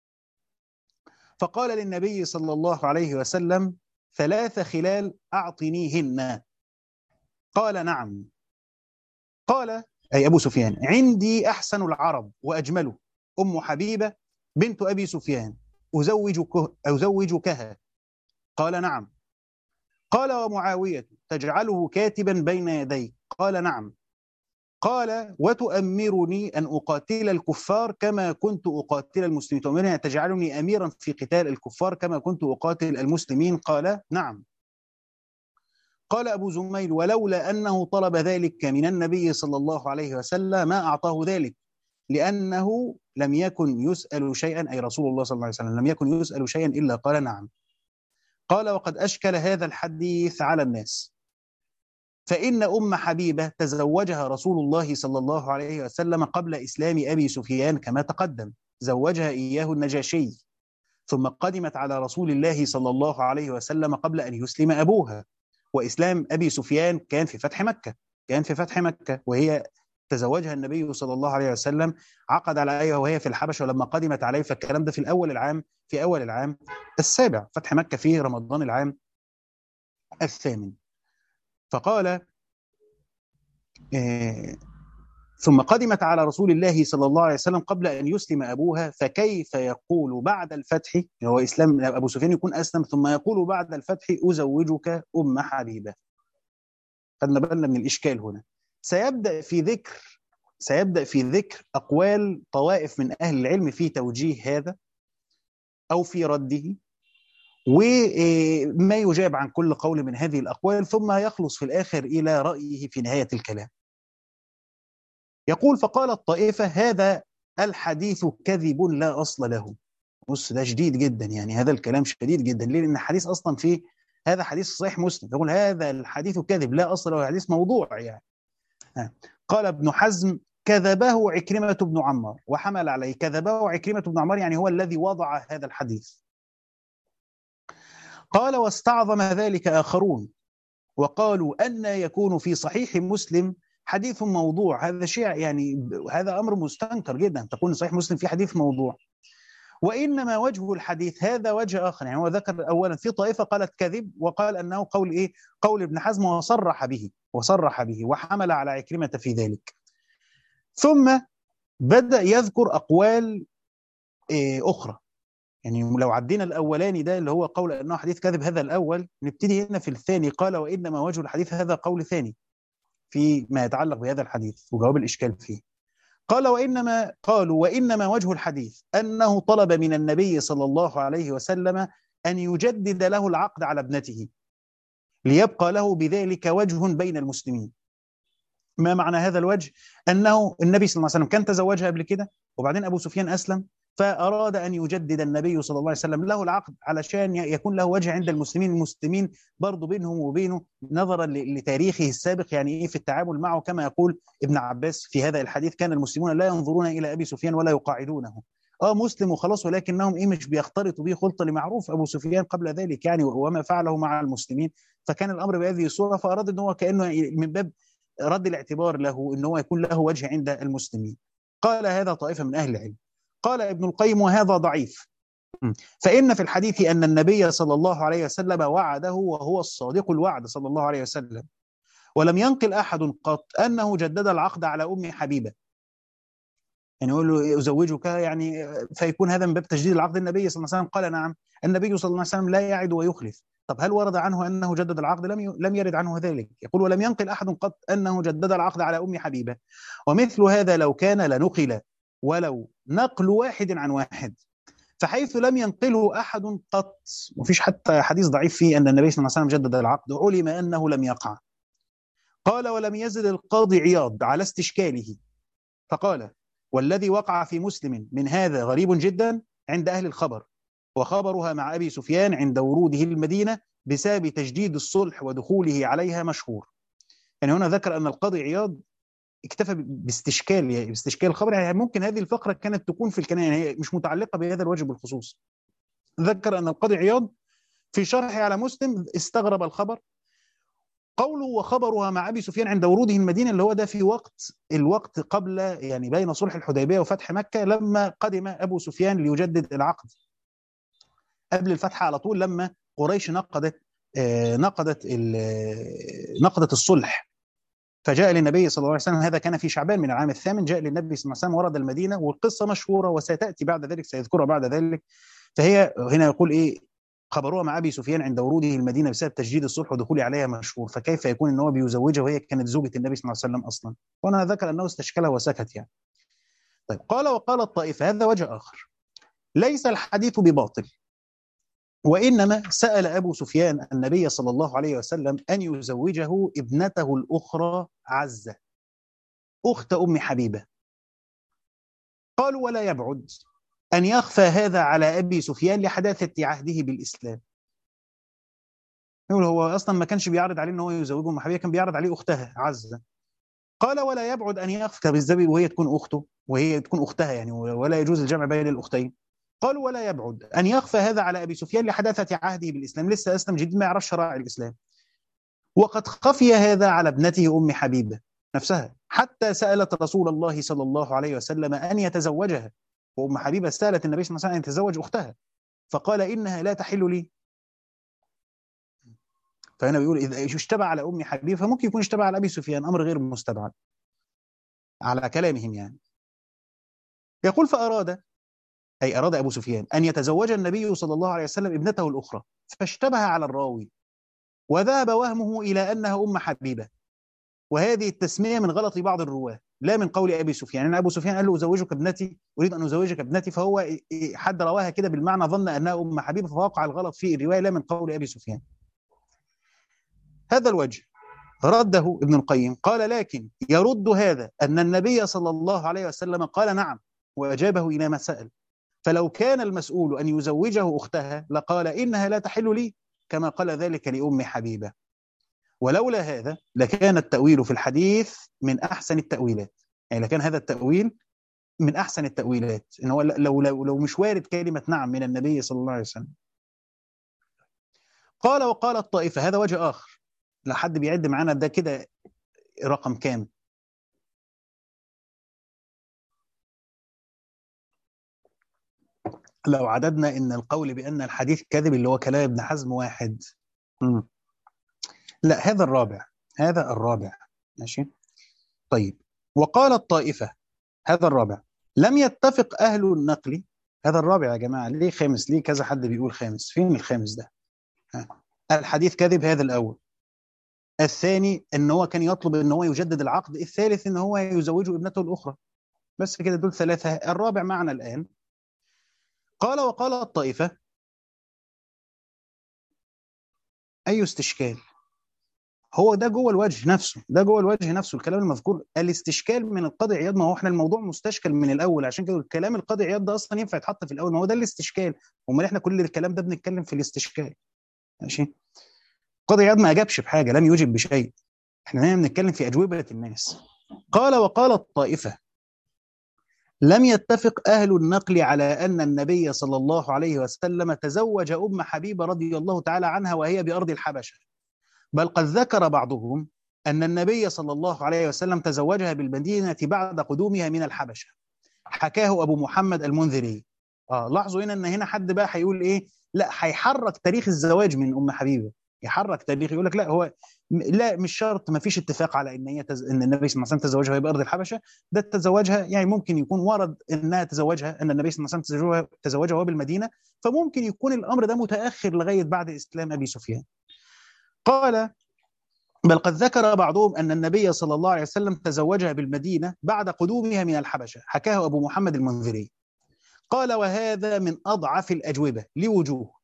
فقال للنبي صلى الله عليه وسلم: 3 خلال أعطنيهن. قال: نعم. قال أي أبو سفيان: عندي أحسن العرب وأجمله، أم حبيبة بنت أبي سفيان، أزوجكها. قال: نعم. قال: ومعاوية تجعله كاتبا بين يديك. قال: نعم. قال: وتؤمرني أن أقاتل الكفار كما كنت أقاتل المسلمين، تؤمرني أن تجعلني أميرا في قتال الكفار كما كنت أقاتل المسلمين. قال: نعم. قال أبو زميل: ولولا أنه طلب ذلك من النبي صلى الله عليه وسلم ما أعطاه ذلك، لأنه لم يكن يسأل شيئا، أي رسول الله صلى الله عليه وسلم لم يكن يسأل شيئا إلا قال: نعم. قال: وقد أشكل هذا الحديث على الناس، فإن أم حبيبة تزوجها رسول الله صلى الله عليه وسلم قبل إسلام أبي سفيان كما تقدم، زوجها إياه النجاشي، ثم قدمت على رسول الله صلى الله عليه وسلم قبل أن يسلم أبوها. وإسلام أبي سفيان كان في فتح مكة، وهي تزوجها النبي صلى الله عليه وسلم، عقد على أيها وهي في الحبشة، ولما قدمت عليه، فالكلام ده في أول العام السابع، فتح مكة في رمضان العام الثامن. فقال: ثم قدمت على رسول الله صلى الله عليه وسلم قبل أن يسلم أبوها، فكيف يقول بعد الفتح، هو إسلام أبو سفيان يكون أسلم ثم يقول بعد الفتح: أزوجك أم حبيبة؟ خدنا بالنا من الإشكال هنا. سيبدأ في ذكر أقوال طوائف من أهل العلم في توجيه هذا أو في رده، وما يجاب عن كل قول من هذه الأقوال، ثم يخلص في الآخر إلى رأيه في نهاية الكلام. يقول: فقال الطائفة: هذا الحديث كذب لا أصل له. بص، ده شديد جدا، يعني هذا الكلام شديد جدا. ليه؟ لأن الحديث أصلا فيه، هذا حديث صحيح مسلم، يقول هذا الحديث كذب لا أصل له، حديث موضوع يعني. قال ابن حزم: كذبه عكرمة بن عمار وحمل عليه. كذبه عكرمة بن عمار يعني هو الذي وضع هذا الحديث. قال: واستعظم ذلك آخرون وقالوا: أن يكون في صحيح مسلم حديث موضوع؟ هذا شيء يعني، هذا أمر مستنكر جدا، تقول صحيح مسلم في حديث موضوع. وإنما وجه الحديث هذا وجه آخر. يعني هو ذكر أولا في طائفة قالت كذب، وقال أنه قول ابن حزم، وصرح به وحمل على عكرمة في ذلك. ثم بدأ يذكر أقوال أخرى. يعني لو عدينا الأولاني ده اللي هو قول أنه حديث كذب، هذا الأول، نبتدي هنا في الثاني. قال: وإنما وجه الحديث، هذا قول ثاني في ما يتعلق بهذا الحديث وجواب الإشكال فيه. وإنما وجه الحديث أنه طلب من النبي صلى الله عليه وسلم أن يجدد له العقد على ابنته، ليبقى له بذلك وجه بين المسلمين. ما معنى هذا الوجه؟ أنه النبي صلى الله عليه وسلم كان تزوجها قبل كده، وبعدين أبو سفيان أسلم، فأراد أن يجدد النبي صلى الله عليه وسلم له العقد علشان يكون له وجه عند المسلمين برضه بينهم وبينه نظرا لتاريخه السابق، يعني إيه في التعامل معه. كما يقول ابن عباس في هذا الحديث: كان المسلمون لا ينظرون إلى أبي سفيان ولا يقاعدونه. مسلم وخلاص، ولكنهم مش بيختلطوا به خلطة، لمعروف أبو سفيان قبل ذلك يعني وما فعله مع المسلمين، فكان الأمر بهذه الصورة. فأراد أن هو كأنه من باب رد الاعتبار له أن هو يكون له وجه عند المسلمين. قال هذا طائفة من أهل العلم. قال ابن القيم: وهذا ضعيف، فإن في الحديث أن النبي صلى الله عليه وسلم وعده وهو الصادق الوعد صلى الله عليه وسلم، ولم ينقل أحد قط أنه جدد العقد على أم حبيبة، يعني يقول له أزوجك يعني، فيكون هذا من باب تجديد العقد. النبي صلى الله عليه وسلم قال نعم. النبي صلى الله عليه وسلم لا يعد ويخلف. طب هل ورد عنه أنه جدد العقد؟ لم يرد عنه ذلك. يقول: ولم ينقل أحد قط أنه جدد العقد على أم حبيبة، ومثل هذا لو كان لنقل، ولو نقل واحد عن واحد، فحيث لم ينقله أحد قط، وفيش حتى حديث ضعيف فيه أن النبي صلى الله عليه وسلم جدد العقد، علم أنه لم يقع. قال: ولم يزل القاضي عياض على استشكاله فقال: والذي وقع في مسلم من هذا غريب جدا عند أهل الخبر، وخبرها مع أبي سفيان عند وروده المدينة بسبب تجديد الصلح ودخوله عليها مشهور. يعني هنا ذكر أن القاضي عياض اكتفى باستشكال، يعني باستشكال الخبر. يعني ممكن هذه الفقرة كانت تكون في الكناية، يعني هي مش متعلقة بهذا الواجب بالخصوص. ذكر أن القاضي عياض في شرحه على مسلم استغرب الخبر، قوله وخبرها مع أبي سفيان عند وروده المدينة، اللي هو ده في الوقت قبل، يعني بين صلح الحديبية وفتح مكة، لما قدم أبو سفيان ليجدد العقد قبل الفتح على طول، لما قريش نقضت الصلح. فجاء للنبي صلى الله عليه وسلم، هذا كان في شعبان من العام الثامن، جاء للنبي صلى الله عليه وسلم ورد المدينة، والقصة مشهورة وستأتي بعد ذلك، سيذكرها بعد ذلك. فهي هنا يقول خبروها مع أبي سفيان عند وروده المدينة بسبب تجديد الصلح ودخوله عليها مشهور، فكيف يكون ان هو بيزوجها وهي كانت زوجة النبي صلى الله عليه وسلم اصلا؟ وانا ذكر انه استشكلها وسكت يعني. طيب، قال وقال الطائفة، هذا وجه اخر: ليس الحديث بباطل، وانما سأل ابو سفيان النبي صلى الله عليه وسلم ان يزوجه ابنته الاخرى عزة اخت ام حبيبة. قالوا: ولا يبعد ان يخفى هذا على ابي سفيان لحداثة عهده بالاسلام. يقول هو اصلا ما كانش بيعرض عليه ان هو يزوجه ام حبيبة، كان بيعرض عليه اختها عزة. قال: ولا يبعد ان يخفى بالزبي، وهي تكون اخته وهي تكون اختها يعني، ولا يجوز الجمع بين الاختين. قالوا: ولا يبعد ان يخفى هذا على ابي سفيان لحداثة عهده بالاسلام، لسه اسلم جديد ما يعرفش شرائع الاسلام. وقد خفي هذا على ابنته ام حبيبة نفسها، حتى سالت رسول الله صلى الله عليه وسلم ان يتزوجها. وام حبيبة سالت النبي صلى الله عليه وسلم ان يتزوج اختها، فقال: انها لا تحل لي. فهنا بيقول اذا اشتبه على ام حبيبة فممكن يكون اشتبه على ابي سفيان، امر غير مستبعد على كلامهم يعني. يقول: أراد أبو سفيان أن يتزوج النبي صلى الله عليه وسلم ابنته الأخرى، فاشتبه على الراوي، وذهب وهمه إلى أنها أم حبيبة. وهذه التسمية من غلط بعض الرواة لا من قول أبي سفيان. يعني أبو سفيان قال له: أزوجك ابنتي، أريد أن أزوجك ابنتي، فهو حد رواها كده بالمعنى، ظن أنها أم حبيبة، فوقع الغلط في الرواية لا من قول أبي سفيان. هذا الوجه رده ابن القيم، قال: لكن يرد هذا أن النبي صلى الله عليه وسلم قال نعم وأجابه إلى ما سأل، فلو كان المسؤول أن يزوجه أختها لقال: إنها لا تحل لي، كما قال ذلك لأم حبيبة. ولولا هذا لكان التأويل في الحديث من أحسن التأويلات، يعني لكان هذا التأويل من أحسن التأويلات، إن هو لو مش وارد كلمة نعم من النبي صلى الله عليه وسلم. قال وقال الطائفة، هذا وجه آخر. لا حد بيعد معانا ده كده رقم كام؟ لو عددنا إن القول بأن الحديث كذب اللي هو كلام ابن حزم واحد. لا، هذا الرابع، هذا الرابع. ماشي. طيب، وقال الطائفة، هذا الرابع: لم يتفق أهل النقل. هذا الرابع يا جماعة، ليه خامس؟ ليه كذا حد بيقول خامس؟ فين الخامس ده؟ الحديث كذب، هذا الأول. الثاني ان هو كان يطلب ان هو يجدد العقد. الثالث ان هو يزوجه ابنته الأخرى. بس كده، دول ثلاثة. الرابع معنا الآن. قال وقال الطائفة: أي استشكال؟ هو ده جوه الوجه نفسه، ده جوه الوجه نفسه الكلام المذكور. الاستشكال من القاضي عياض، ما هو احنا الموضوع مستشكل من الاول، عشان كده الكلام القاضي عياض ده اصلا ينفع يتحط في الاول، ما هو ده الاستشكال. امال احنا كل الكلام ده بنتكلم في الاستشكال. ماشي. القاضي عياض ما اجابش بحاجه، لم يجب بشيء، احنا هنا بنتكلم في اجوبه الناس. قال وقالت طائفه لم يتفق أهل النقل على أن النبي صلى الله عليه وسلم تزوج أم حبيبة رضي الله تعالى عنها وهي بأرض الحبشة، بل قد ذكر بعضهم أن النبي صلى الله عليه وسلم تزوجها بالمدينة بعد قدومها من الحبشة، حكاه أبو محمد المنذري. لاحظوا هنا أن هنا حد بقى هيقول إيه، لا هيحرك تاريخ الزواج من أم حبيبة، يحرك تاريخ، يقول لك لا هو لا مش شرط، ما فيش اتفاق على ان ان النبي صلى الله عليه وسلم تزوجها وهي بارض الحبشه، ده تزوجها يعني ممكن يكون ورد انها تزوجها، ان النبي صلى الله عليه وسلم تزوجها وهو بالمدينه، فممكن يكون الامر ده متاخر لغايه بعد اسلام ابي سفيان. قال بل قد ذكر بعضهم أن النبي صلى الله عليه وسلم تزوجها بالمدينة بعد قدومها من الحبشة، حكاه أبو محمد المنذري. قال وهذا من أضعف الأجوبة لوجوه.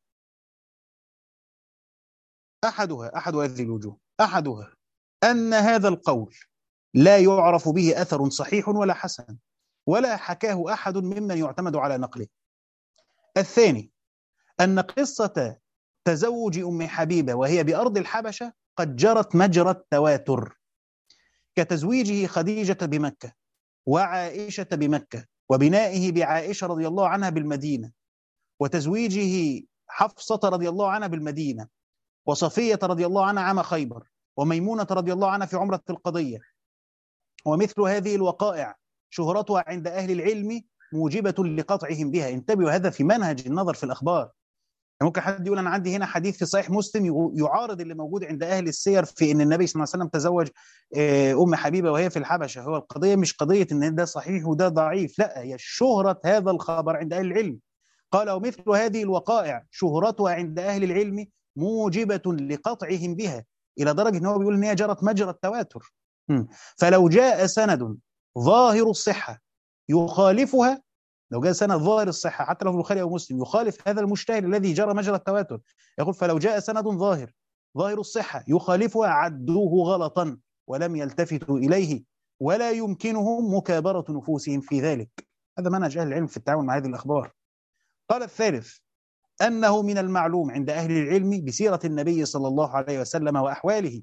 أحد هذه الوجوه، أحدها أن هذا القول لا يعرف به أثر صحيح ولا حسن، ولا حكاه أحد ممن يعتمد على نقله. الثاني أن قصة تزوج أم حبيبة وهي بأرض الحبشة قد جرت مجرى التواتر، كتزويجه خديجة بمكة وعائشة بمكة، وبنائه بعائشة رضي الله عنها بالمدينة، وتزويجه حفصة رضي الله عنها بالمدينة، وصفية رضي الله عنها عام خيبر، وميمونة رضي الله عنها في عمرة القضية. ومثل هذه الوقائع شهرتها عند أهل العلم موجبة لقطعهم بها. انتبهوا، هذا في منهج النظر في الأخبار. ممكن حد يقول أنا عندي هنا حديث في صحيح مسلم يعارض اللي موجود عند أهل السير في أن النبي صلى الله عليه وسلم تزوج أم حبيبة وهي في الحبشة. هو القضية مش قضية أن ده صحيح وده ضعيف، لا، هي شهرة هذا الخبر عند أهل العلم. قال ومثل هذه الوقائع شهرتها عند أهل العلم موجبة لقطعهم بها، إلى درجة أنه بيقول أن هي جرت مجرى التواتر. فلو جاء سند ظاهر الصحة يخالفها، لو جاء سند ظاهر الصحة حتى لو في البخاري أو مسلم يخالف هذا المجتهد الذي جرى مجرى التواتر، يقول فلو جاء سند ظاهر الصحة يخالفها عدوه غلطا ولم يلتفتوا إليه، ولا يمكنهم مكابرة نفوسهم في ذلك. هذا منهج أهل العلم في التعامل مع هذه الأخبار. قال الثالث أنه من المعلوم عند أهل العلم بسيرة النبي صلى الله عليه وسلم وأحواله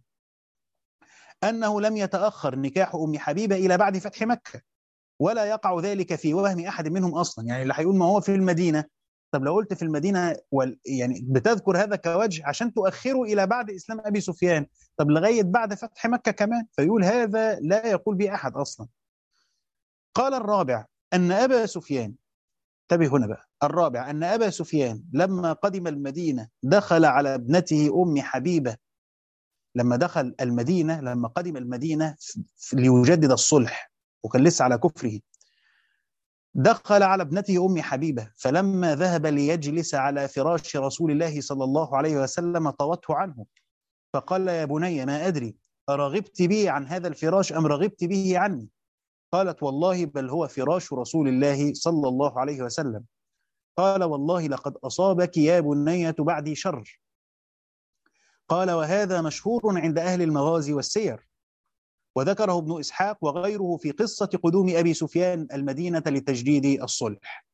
أنه لم يتأخر نكاح أم حبيبة إلى بعد فتح مكة، ولا يقع ذلك في وهم أحد منهم أصلا. يعني اللي هيقول ما هو في المدينة، طب لو قلت في المدينة يعني بتذكر هذا كوجه عشان تؤخره إلى بعد إسلام أبي سفيان، طب لغاية بعد فتح مكة كمان، فيقول هذا لا يقول به أحد أصلا. قال الرابع أن أبا سفيان، انتبه هنا بقى، الرابع أن أبا سفيان لما قدم المدينة دخل على ابنته أم حبيبة، لما دخل المدينة، لما قدم المدينة ليجدد الصلح وكان لسه على كفره، دخل على ابنته أم حبيبة، فلما ذهب ليجلس على فراش رسول الله صلى الله عليه وسلم طوته عنه، فقال يا بني ما أدري أرغبت بي عن هذا الفراش أم رغبت به عني؟ قالت والله بل هو فراش رسول الله صلى الله عليه وسلم. قال والله لقد أصابك يا بنية بعدي شر. قال وهذا مشهور عند أهل المغازي والسير، وذكره ابن إسحاق وغيره في قصة قدوم أبي سفيان المدينة لتجديد الصلح.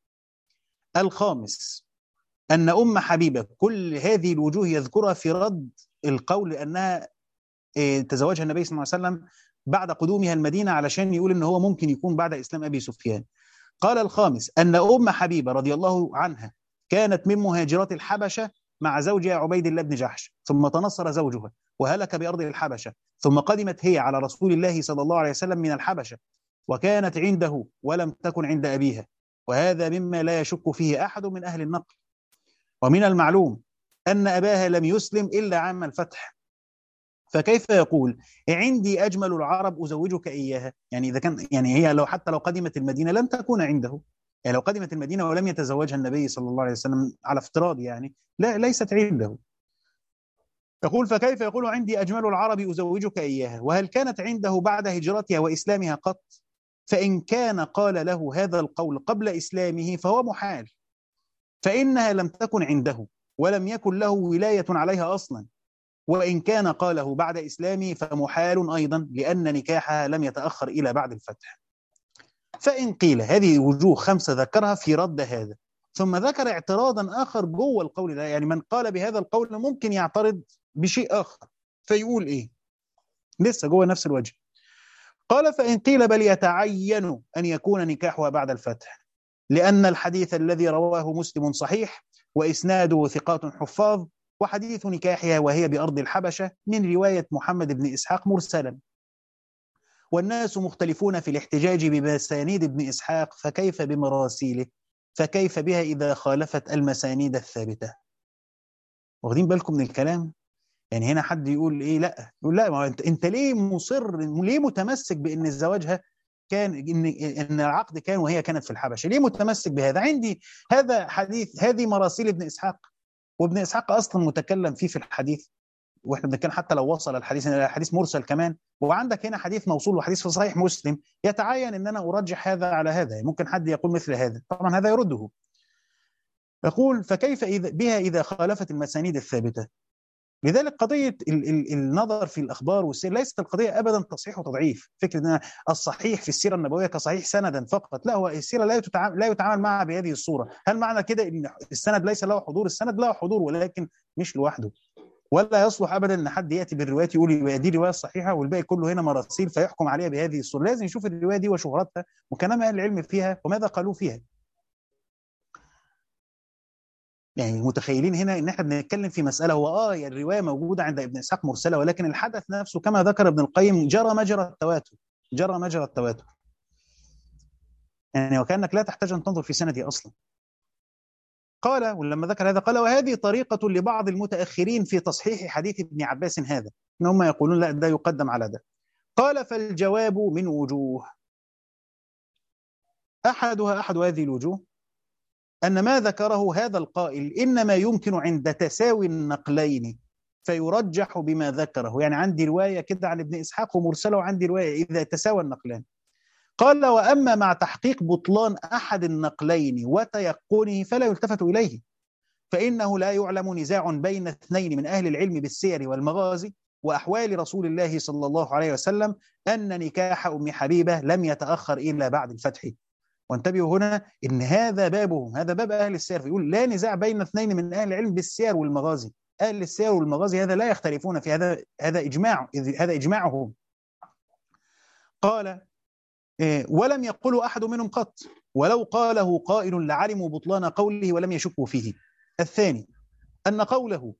الخامس أن أم حبيبة كل هذه الوجوه يذكرها في رد القول أنها تزوجها النبي صلى الله عليه وسلم بعد قدومها المدينة، علشان يقول أنه هو ممكن يكون بعد إسلام أبي سفيان. قال الخامس أن أم حبيبة رضي الله عنها كانت من مهاجرات الحبشة مع زوجها عبيد الله بن جحش، ثم تنصر زوجها وهلك بأرض الحبشة، ثم قدمت هي على رسول الله صلى الله عليه وسلم من الحبشة، وكانت عنده ولم تكن عند أبيها، وهذا مما لا يشك فيه أحد من أهل النقل. ومن المعلوم أن أباها لم يسلم إلا عام الفتح، فكيف يقول عندي أجمل العرب أزوجك إياها؟ يعني إذا كان يعني هي لو حتى لو قدمت المدينة لم تكون عنده، يعني لو قدمت المدينة ولم يتزوجها النبي صلى الله عليه وسلم على افتراض يعني لا، ليست عنده. يقول فكيف يقول عندي أجمل العرب أزوجك إياها وهل كانت عنده بعد هجرتها وإسلامها قط؟ فإن كان قال له هذا القول قبل إسلامه فهو محال، فإنها لم تكن عنده ولم يكن له ولاية عليها أصلا، وإن كان قاله بعد إسلامه فمحال أيضا، لأن نكاحها لم يتأخر إلى بعد الفتح. فإن قيل هذه وجوه 5 ذكرها في رد هذا، ثم ذكر اعتراضا آخر جوه القول ده، يعني من قال بهذا القول ممكن يعترض بشيء آخر، فيقول إيه؟ لسه جوه نفس الوجه. قال: فإن قيل بل يتعين أن يكون نكاحها بعد الفتح، لأن الحديث الذي رواه مسلم صحيح وإسناده ثقات حفاظ، وحديث نكاحها وهي بأرض الحبشة من رواية محمد بن إسحاق مرسلا، والناس مختلفون في الاحتجاج بمسانيد ابن إسحاق، فكيف بمراسيله؟ فكيف بها إذا خالفت المسانيد الثابتة؟ واخدين بالكم من الكلام؟ يعني هنا حد يقول إيه؟ لا، يقول لا، ما أنت ليه مصر، ليه متمسك بأن زواجها كان، إن العقد كان وهي كانت في الحبشة؟ ليه متمسك بهذا؟ عندي هذا حديث، هذه مراسيل ابن إسحاق، وابن إسحاق أصلا متكلم فيه في الحديث، واحنا بنتكلم حتى لو وصل الحديث الى حديث مرسل كمان، وعندك هنا حديث موصول وحديث في صحيح مسلم، يتعين ان انا ارجح هذا على هذا. ممكن حد يقول مثل هذا، طبعا هذا يرده. يقول: فكيف بها اذا خالفت المسانيد الثابته؟ لذلك قضيه النظر في الاخبار والسير ليست القضيه ابدا تصحيح وتضعيف. فكره ان الصحيح في السيره النبويه كصحيح سندا فقط، لا، هو السيره لا يتعامل معها بهذه الصوره. هل معنى كده ان السند ليس له حضور؟ السند له حضور، ولكن مش لوحده. ولا يصلح ابدا ان حد ياتي بالروايات يقول دي روايه صحيحه والباقي كله هنا مراسيل فيحكم عليها بهذه الصوره. لازم يشوف الروايه دي وشهرتها وكلام اهل العلم فيها وماذا قالوا فيها. يعني متخيلين هنا ان احنا بنتكلم في مساله، هو يعني الروايه موجوده عند ابن اسحاق مرسله، ولكن الحدث نفسه كما ذكر ابن القيم جرى مجرى التواتر، جرى مجرى التواتر. يعني وكانك لا تحتاج ان تنظر في سنده اصلا. قال، ولما ذكر هذا قال: وهذه طريقه لبعض المتاخرين في تصحيح حديث ابن عباس هذا، ان هم يقولون لا، ده يقدم على ده. قال: فالجواب من وجوه. أحد هذه الوجوه أن ما ذكره هذا القائل إنما يمكن عند تساوي النقلين فيرجح بما ذكره. يعني عندي رواية كده عن ابن إسحاق ومرسلة، وعندي رواية إذا تساوى النقلان. قال: وأما مع تحقيق بطلان أحد النقلين وتيقنه فلا يلتفت إليه، فإنه لا يعلم نزاع بين اثنين من أهل العلم بالسير والمغازي وأحوال رسول الله صلى الله عليه وسلم أن نكاح أم حبيبة لم يتأخر إلا بعد الفتح. وانتبهوا هنا ان هذا بابهم، هذا باب اهل السير، يقول لا نزاع بين اثنين من اهل العلم بالسير والمغازي. اهل السير والمغازي هذا لا يختلفون في هذا، هذا اجماع، هذا اجماعهم. قال: ولم يقله احد منهم قط، ولو قاله قائل لعلموا بطلان قوله ولم يشكوا فيه. الثاني ان قوله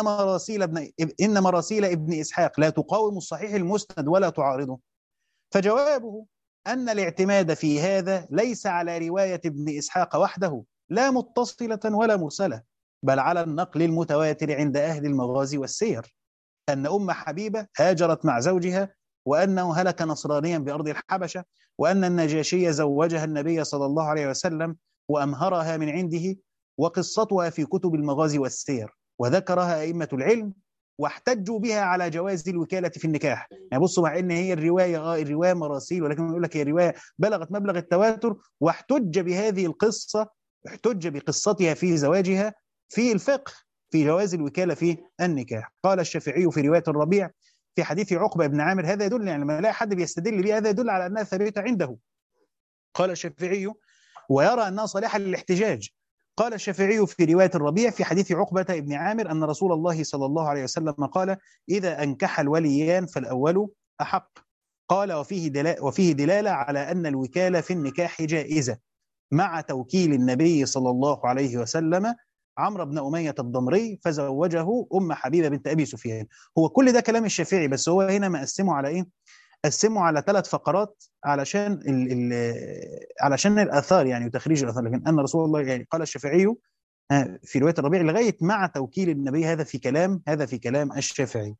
ان مراسيل ابن اسحاق لا تقاوم الصحيح المسند ولا تعارضه، فجوابه أن الاعتماد في هذا ليس على رواية ابن إسحاق وحده، لا متصلة ولا مرسلة، بل على النقل المتواتر عند أهل المغازي والسير، أن أم حبيبة هاجرت مع زوجها، وأنه هلك نصرانيا بأرض الحبشة، وأن النجاشي زوجها النبي صلى الله عليه وسلم وأمهرها من عنده، وقصتها في كتب المغازي والسير، وذكرها أئمة العلم واحتجوا بها على جواز الوكالة في النكاح. يعني بصوا، مع ان هي الروايه مراسيل، ولكن يقول لك هي روايه بلغت مبلغ التواتر، واحتج بهذه القصه، احتج بقصتها في زواجها في الفقه في جواز الوكاله في النكاح. قال الشافعي في روايه الربيع في حديث عقبه بن عامر، هذا يدل، يعني لما لا حد بيستدل به هذا يدل على انها ثابته عنده. قال الشافعي ويرى انها صالحه للاحتجاج. قال الشافعي في رواية الربيع في حديث عقبة بن عامر أن رسول الله صلى الله عليه وسلم قال: إذا أنكح الوليان فالأول أحق. قال: وفيه دلالة على أن الوكالة في النكاح جائزة، مع توكيل النبي صلى الله عليه وسلم عمرو بن أمية الضمري فزوجه أم حبيبة بنت أبي سفيان. هو كل ده كلام الشافعي، بس هو هنا مقسمه على إيه؟ قسمه على 3 فقرات علشان علشان الآثار، يعني وتخريج الآثار. لكن أن رسول الله، يعني قال الشافعي في رواية الربيع لغاية مع توكيل النبي، هذا في كلام الشافعي.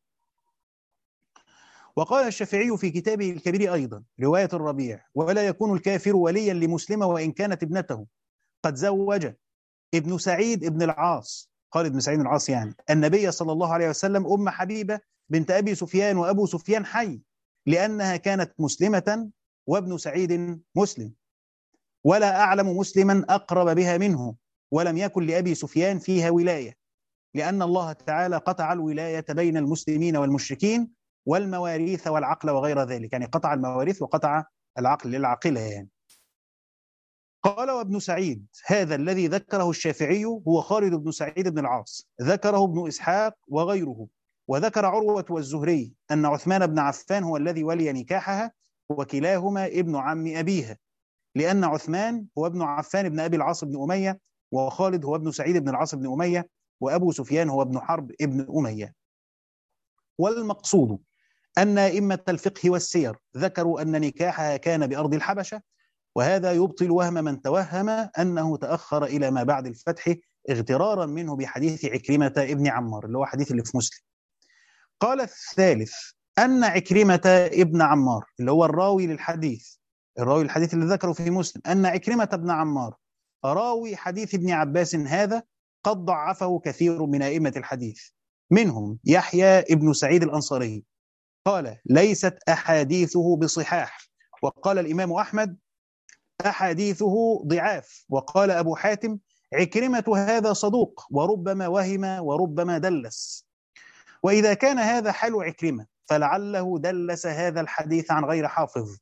وقال الشافعي في كتابه الكبير أيضا رواية الربيع: ولا يكون الكافر وليا لمسلمة وإن كانت ابنته. قد زوج ابن سعيد ابن العاص، خالد بن سعيد العاص، يعني النبي صلى الله عليه وسلم أم حبيبة بنت أبي سفيان، وأبو سفيان حي، لأنها كانت مسلمة وابن سعيد مسلم، ولا أعلم مسلما أقرب بها منه، ولم يكن لأبي سفيان فيها ولاية. لأن الله تعالى قطع الولاية بين المسلمين والمشركين والمواريث والعقل وغير ذلك، يعني قطع المواريث وقطع العقل للعاقلة يعني. قال وابن سعيد هذا الذي ذكره الشافعي هو خالد بن سعيد بن العاص، ذكره ابن إسحاق وغيره، وذكر عروة والزهري أن عثمان بن عفان هو الذي ولي نكاحها، وكلاهما ابن عم أبيها، لأن عثمان هو ابن عفان بن أبي العاص بن أمية، وخالد هو ابن سعيد بن العاص بن أمية، وأبو سفيان هو ابن حرب ابن أمية. والمقصود أن أئمة الفقه والسير ذكروا أن نكاحها كان بأرض الحبشة، وهذا يبطل وهم من توهم أنه تأخر إلى ما بعد الفتح اغترارا منه بحديث عكرمة ابن عمار اللي هو حديث اللي في مسلم. قال الثالث أن عكرمة ابن عمار اللي هو الراوي للحديث، الراوي الحديث اللي ذكره في مسلم، أن عكرمة ابن عمار راوي حديث ابن عباس هذا قد ضعفه كثير من أئمة الحديث، منهم يحيى ابن سعيد الأنصاري قال ليست أحاديثه بصحاح، وقال الإمام أحمد أحاديثه ضعاف، وقال أبو حاتم عكرمة هذا صدوق وربما وهم وربما دلس. وإذا كان هذا حال عكرمة فلعله دلس هذا الحديث عن غير حافظ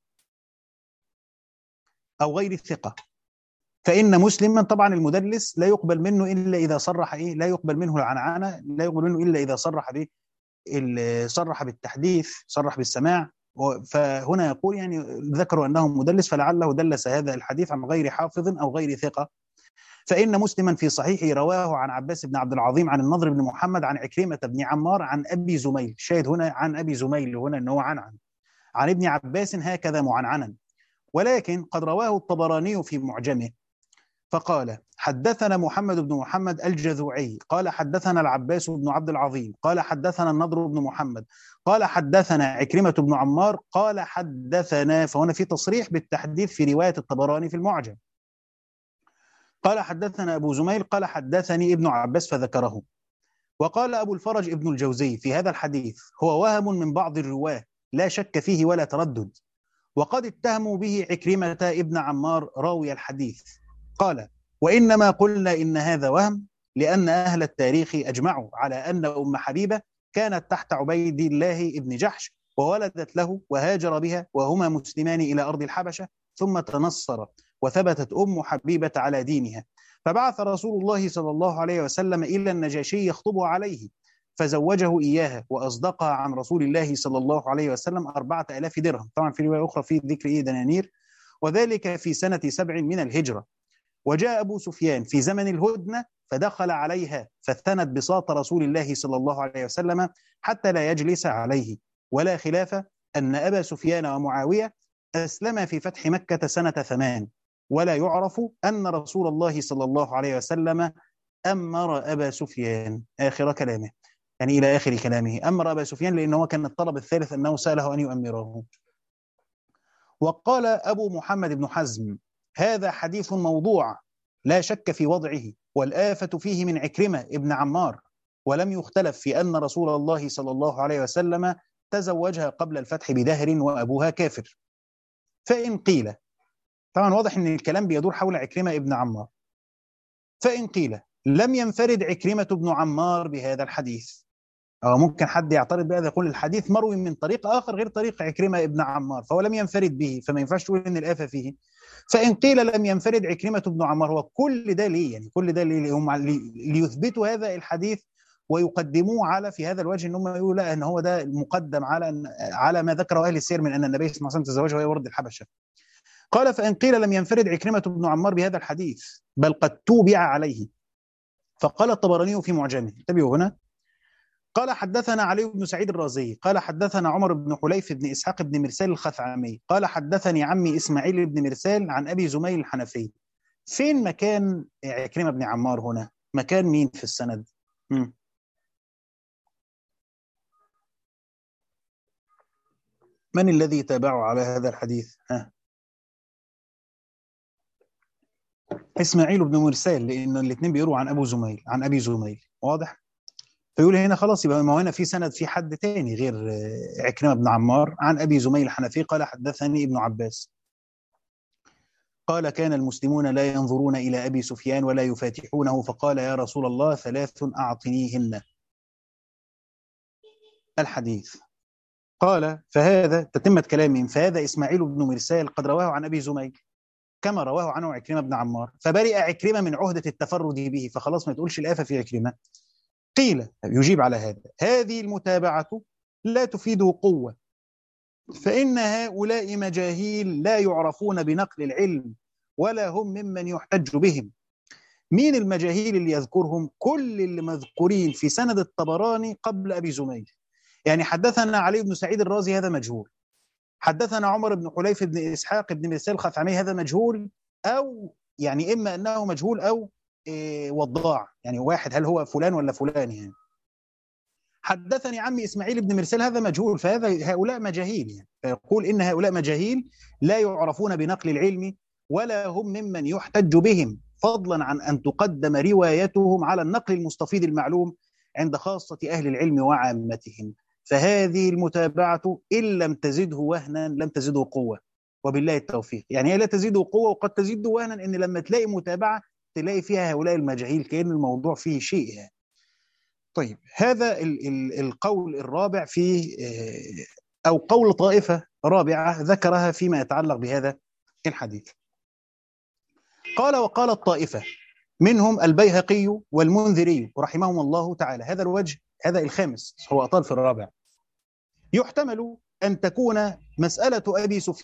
أو غير ثقة، فإن مسلما طبعا المدلس لا يقبل منه إلا إذا صرح لا يقبل منه العنعنة، لا يقبل منه إلا إذا صرح بالتحديث، صرح بالسماع. فهنا يقول يعني ذكروا أنه مدلس فلعله دلس هذا الحديث عن غير حافظ أو غير ثقة. فإن مسلما في صحيحه رواه عن عباس بن عبد العظيم عن النضر بن محمد عن عكرمة بن عمار عن أبي زميل، شاهد هنا عن أبي زميل هنا أنه عن ابن عباس هكذا معنعنا. ولكن قد رواه الطبراني في معجمه فقال حدثنا محمد بن محمد الجذوعي قال حدثنا العباس بن عبد العظيم قال حدثنا النضر بن محمد قال حدثنا عكرمة بن عمار قال حدثنا، فهنا في تصريح بالتحديث في رواية الطبراني في المعجم. قال حدثنا أبو زميل قال حدثني ابن عباس فذكره. وقال أبو الفرج ابن الجوزي في هذا الحديث هو وهم من بعض الرواه لا شك فيه ولا تردد، وقد اتهموا به عكرمة ابن عمار راوي الحديث. قال وإنما قلنا إن هذا وهم لأن أهل التاريخ أجمعوا على أن أم حبيبة كانت تحت عبيد الله ابن جحش وولدت له وهاجر بها وهما مسلمان إلى أرض الحبشة، ثم تنصر وثبتت أم حبيبة على دينها، فبعث رسول الله صلى الله عليه وسلم إلى النجاشي يخطبها عليه فزوجه إياها وأصدقها عن رسول الله صلى الله عليه وسلم 4000 درهم. طبعا في رواية أخرى في ذكر دنانير، وذلك في سنة 7 من الهجرة. وجاء أبو سفيان في زمن الهدنة فدخل عليها فثنت بساط رسول الله صلى الله عليه وسلم حتى لا يجلس عليه. ولا خلاف أن أبا سفيان ومعاوية أسلم في فتح مكة سنة 8، ولا يعرف أن رسول الله صلى الله عليه وسلم أمر أبا سفيان آخر كلامه، يعني إلى آخر كلامه أمر أبا سفيان، لأنه كان الطلب الثالث أنه سأله أن يؤمره. وقال أبو محمد بن حزم هذا حديث موضوع لا شك في وضعه، والآفة فيه من عكرمة ابن عمار، ولم يختلف في أن رسول الله صلى الله عليه وسلم تزوجها قبل الفتح بدهر وأبوها كافر. فإن قيل، طبعا واضح أن الكلام بيدور حول عكرمة ابن عمار، فإن قيل لم ينفرد عكرمة ابن عمار بهذا الحديث، أو ممكن حد يعترض بهذا يقول الحديث مروي من طريق آخر غير طريق عكرمة ابن عمار فهو لم ينفرد به، فما ينفعش تقول إن الآفة فيه. فإن قيل لم ينفرد عكرمة ابن عمار، هو كل ده ليه؟ يعني كل ده ليه؟ هم ليثبتوا هذا الحديث ويقدموه على في هذا الوجه، ان هم يقولوا لا ان هو ده مقدم على ما ذكره اهل السير من ان النبي صلى الله عليه وسلم تزوجها وهي ورد الحبشه. قال فإن قيل لم ينفرد عكرمة بن عمار بهذا الحديث بل قد توبع عليه. فقال الطبراني في معجمه، انتبهوا هنا، قال حدثنا علي بن سعيد الرازي قال حدثنا عمر بن حليف بن إسحاق بن مرسال الخثعمي قال حدثني عمي إسماعيل بن مرسال عن أبي زميل الحنفي. فين مكان عكرمة بن عمار هنا؟ مكان مين في السند؟ من الذي تابعه على هذا الحديث؟ إسماعيل بن مرسال، لأن الاثنين بيقولوا عن أبي زميل، واضح؟ فيقول هنا خلاص يبقى ما هنا في سند في حد تاني غير عكرمة بن عمار عن أبي زميل الحنفي قال حدثني ابن عباس. قال كان المسلمون لا ينظرون إلى أبي سفيان ولا يفاتحونه، فقال يا رسول الله 3 أعطنيهن. الحديث. قال فهذا تتمة كلامهم، فهذا إسماعيل بن مرسال قد رواه عن أبي زميل كما رواه عنه عكرمة بن عمار، فبرئ عكرمة من عهدة التفرد به، فخلاص ما تقولش الآفة في عكرمة. قيل يجيب على هذا هذه المتابعة لا تفيد قوة، فإن هؤلاء مجاهيل لا يعرفون بنقل العلم ولا هم ممن يحتج بهم. مين المجاهيل اللي يذكرهم؟ كل اللي مذكورين في سند الطبراني قبل أبي زميل. يعني حدثنا علي بن سعيد الرازي هذا مجهول، حدثنا عمر بن حليف بن إسحاق بن مرسال الخثعمي هذا مجهول، أو يعني إما أنه مجهول أو وضاع، يعني واحد هل هو فلان ولا فلان يعني. حدثني عمي إسماعيل بن مرسال هذا مجهول، فهذا هؤلاء مجاهيل يعني، فيقول إن هؤلاء مجاهيل لا يعرفون بنقل العلم ولا هم ممن يحتج بهم، فضلا عن أن تقدم روايتهم على النقل المستفيض المعلوم عند خاصة أهل العلم وعامتهم. فهذه المتابعة إن لم تزده وهنا لم تزده قوة، وبالله التوفيق. يعني هي لا تزيده قوة وقد تزيد وهنا، إن لما تلاقي متابعة تلاقي فيها هؤلاء المجاهيل كأن الموضوع فيه شيء يعني. طيب هذا القول الرابع في أو قول طائفة رابعة ذكرها فيما يتعلق بهذا الحديث. قال وقال الطائفة منهم البيهقي والمنذري رحمهم الله تعالى. هذا الوجه هذا الخامس هو أطال في الرابع. يحتمل أن تكون مسألة أبي سفيان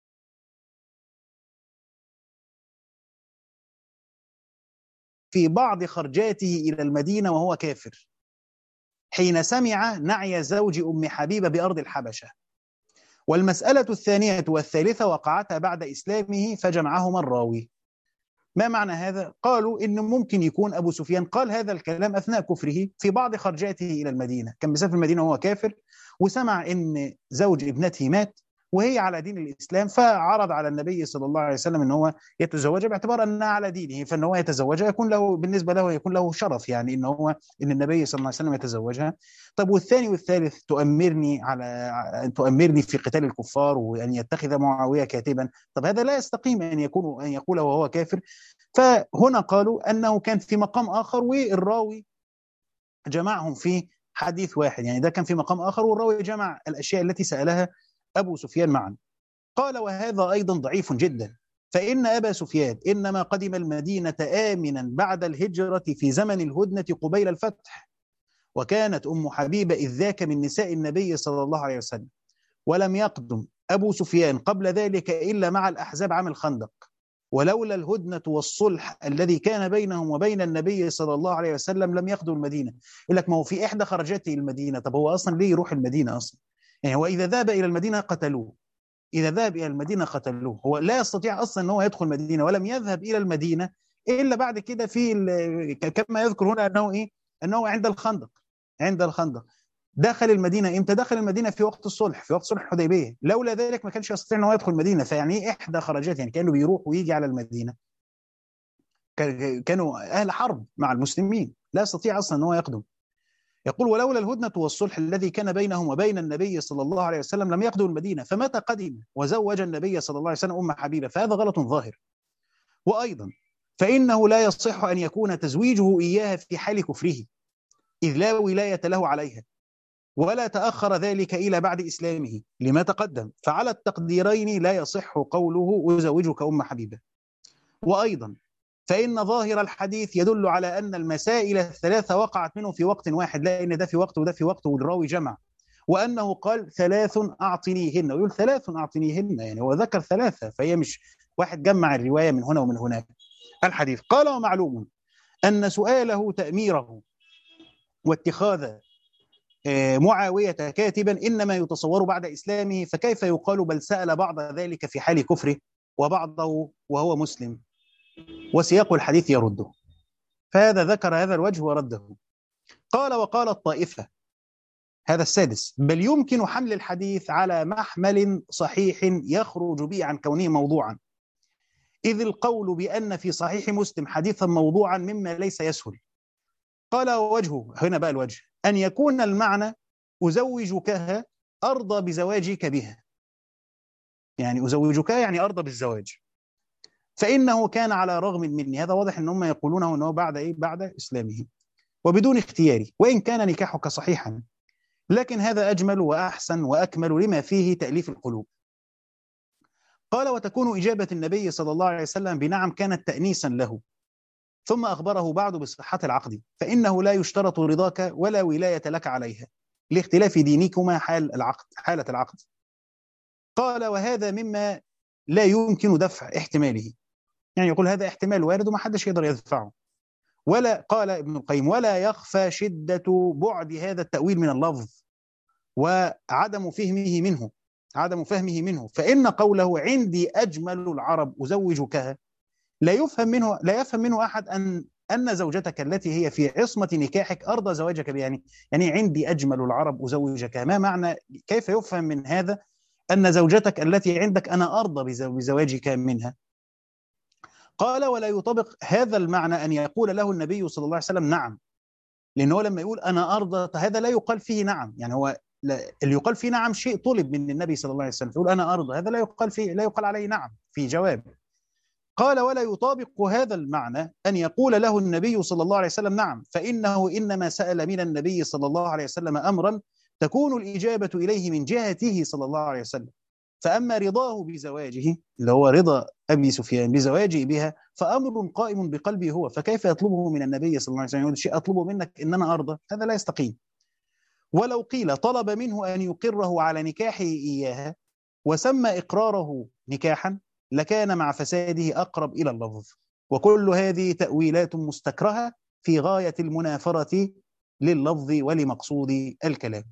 في بعض خرجاته إلى المدينة وهو كافر حين سمع نعي زوج أم حبيبة بأرض الحبشة، والمسألة الثانية والثالثة وقعتا بعد إسلامه فجمعهما الراوي. ما معنى هذا؟ قالوا إنه ممكن يكون أبو سفيان قال هذا الكلام أثناء كفره في بعض خرجاته إلى المدينة، كان مسافر المدينة وهو كافر وسمع إن زوج ابنته مات وهي على دين الإسلام، فعرض على النبي صلى الله عليه وسلم إن هو يتزوجها باعتبار أنها على دينه، فإن هو يتزوجها يكون له بالنسبة له يكون له شرف، يعني إن النبي صلى الله عليه وسلم يتزوجها. طب والثاني والثالث تؤمرني في قتال الكفار وأن يتخذ معاوية كاتبا؟ طب هذا لا يستقيم أن يقول وهو كافر. فهنا قالوا أنه كان في مقام آخر والراوي جمعهم في حديث واحد، يعني ده كان في مقام آخر والراوي جمع الأشياء التي سألها أبو سفيان معا. قال وهذا أيضا ضعيف جدا، فإن أبا سفيان إنما قدم المدينة آمنا بعد الهجرة في زمن الهدنة قبيل الفتح، وكانت أم حبيبة إذ ذاك من نساء النبي صلى الله عليه وسلم، ولم يقدم أبو سفيان قبل ذلك إلا مع الأحزاب عام الخندق، ولولا الهدنة والصلح الذي كان بينهم وبين النبي صلى الله عليه وسلم لم يخدوا المدينة. يقول لك ما هو في إحدى خرجاته المدينة، طب هو أصلا ليه يروح المدينة أصلا؟ يعني هو إذا ذهب إلى المدينة قتلوه، إذا ذهب إلى المدينة قتلوه، هو لا يستطيع أصلا أن هو يدخل المدينة، ولم يذهب إلى المدينة إلا بعد كده كما يذكر هنا أنه إيه؟ أنه عند الخندق، عند الخندق. دخل المدينة إمتى؟ دخل المدينة في وقت الصلح، في وقت صلح الحديبية، لولا ذلك ما كانش يستطيع أن هو يدخل المدينة. فيعني إيه إحدى خرجات؟ يعني كانوا بيروح ويجي على المدينة، كانوا أهل حرب مع المسلمين، لا يستطيع أصلا أن هو يقدم. يقول ولولا الهدنة والصلح الذي كان بينهم وبين النبي صلى الله عليه وسلم لم يقدموا المدينة، فمتى قدم وزوج النبي صلى الله عليه وسلم أم حبيبة؟ فهذا غلط ظاهر. وأيضا فإنه لا يصح أن يكون تزويجه إياها في حال كفره، إذ لا ولاية له عليها، ولا تأخر ذلك إلى بعد إسلامه لما تقدم، فعلى التقديرين لا يصح قوله أزوجك أم حبيبة. وأيضا فإن ظاهر الحديث يدل على أن المسائل الثلاثة وقعت منه في وقت واحد، لا إن ده في وقت وده في وقت، والراوي جمع، وأنه قال 3 أعطنيهن، ويقول 3 أعطنيهن، يعني هو ذكر 3، فهي مش واحد جمع الرواية من هنا ومن هناك. الحديث. قال ومعلوم أن سؤاله تأميره واتخاذ معاوية كاتبا إنما يتصور بعد إسلامه، فكيف يقال بل سأل بعض ذلك في حال كفره وبعضه وهو مسلم، وسياق الحديث يرده. فهذا ذكر هذا الوجه ورده. قال وقال الطائفة، هذا السادس، بل يمكن حمل الحديث على محمل صحيح يخرج به عن كونه موضوعا، إذ القول بأن في صحيح مسلم حديثا موضوعا مما ليس يسهل. قال ووجهه، هنا بقى الوجه، أن يكون المعنى أزوجكها أرضى بزواجك بها، يعني أزوجك يعني أرضى بالزواج، فإنه كان على رغم مني. هذا واضح أن هم يقولونه أنه بعد إيه؟ بعد إسلامه وبدون اختياري، وإن كان نكاحك صحيحا، لكن هذا أجمل وأحسن وأكمل لما فيه تأليف القلوب. قال: وتكون إجابة النبي صلى الله عليه وسلم بنعم كانت تأنيسا له. ثم أخبره بعد بصحة العقد، فإنه لا يشترط رضاك ولا ولاية لك عليها لاختلاف دينكما حالة العقد. قال: وهذا مما لا يمكن دفع احتماله. يعني يقول هذا احتمال وارد وما حدش يقدر يدفعه. ولا، قال ابن القيم: ولا يخفى شدة بعد هذا التأويل من اللفظ وعدم فهمه منه، فإن قوله عندي أجمل العرب أزوجكها لا يفهم منه أحد أن زوجتك التي هي في عصمة نكاحك أرضى زواجك بها. يعني عندي أجمل العرب أزوجك، ما معنى، كيف يفهم من هذا أن زوجتك التي عندك أنا أرضى بزواجك منها؟ قال: ولا يطابق هذا المعنى أن يقول له النبي صلى الله عليه وسلم نعم، لأنه لما يقول أنا أرضى هذا لا يقال فيه نعم. يعني هو اللي يقال فيه نعم شيء طلب من النبي صلى الله عليه وسلم، يقول أنا أرضى، هذا لا يقال عليه نعم في جواب. قال: ولا يطابق هذا المعنى أن يقول له النبي صلى الله عليه وسلم نعم، فإنه إنما سأل من النبي صلى الله عليه وسلم أمرا تكون الإجابة إليه من جهته صلى الله عليه وسلم. فأما رضاه بزواجه، اللي هو رضا أبي سفيان بزواجه بها، فأمر قائم بقلبه هو، فكيف يطلبه من النبي صلى الله عليه وسلم؟ يقول شيء أطلبه منك إن أنا أرضى، هذا لا يستقيم. ولو قيل طلب منه أن يقره على نكاحه إياها وسمى إقراره نكاحا لكان مع فساده أقرب إلى اللفظ. وكل هذه تأويلات مستكرهة في غاية المنافرة لللفظ ولمقصود الكلام.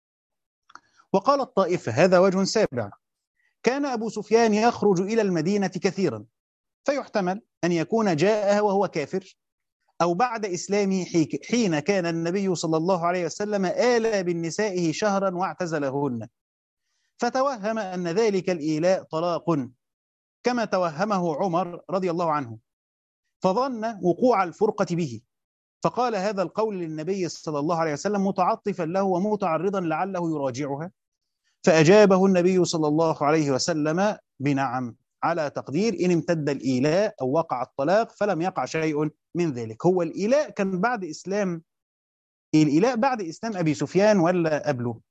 وقال الطائفة: هذا وجه سابع. كان أبو سفيان يخرج إلى المدينة كثيرا، فيحتمل أن يكون جاءها وهو كافر، أو بعد إسلامه حين كان النبي صلى الله عليه وسلم آلى بالنسائه شهرا واعتزلهن، فتوهم أن ذلك الإيلاء طلاق كما توهمه عمر رضي الله عنه، فظن وقوع الفرقة به، فقال هذا القول للنبي صلى الله عليه وسلم متعطفا له ومتعرضا لعله يراجعها، فأجابه النبي صلى الله عليه وسلم بنعم، على تقدير إن امتد الإيلاء أو وقع الطلاق، فلم يقع شيء من ذلك. هو الإيلاء كان بعد إسلام، الإيلاء بعد إسلام أبي سفيان ولا قبله؟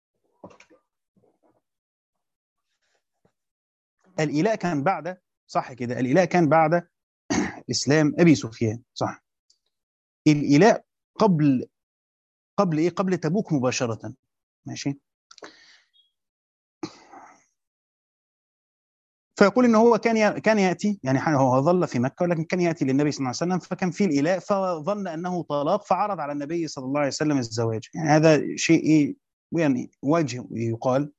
الإيلاء كان بعد، صح كده، الإيلاء كان بعد إسلام أبي سفيان، صح. الإيلاء قبل إيه؟ قبل تبوك مباشرة، ماشي. فيقول ان هو كان ياتي، يعني هو ظل في مكه ولكن كان ياتي للنبي صلى الله عليه وسلم، فكان في الايلاء، فظن انه طلاق، فعرض على النبي صلى الله عليه وسلم الزواج. يعني هذا شيء يعني وجه يقال.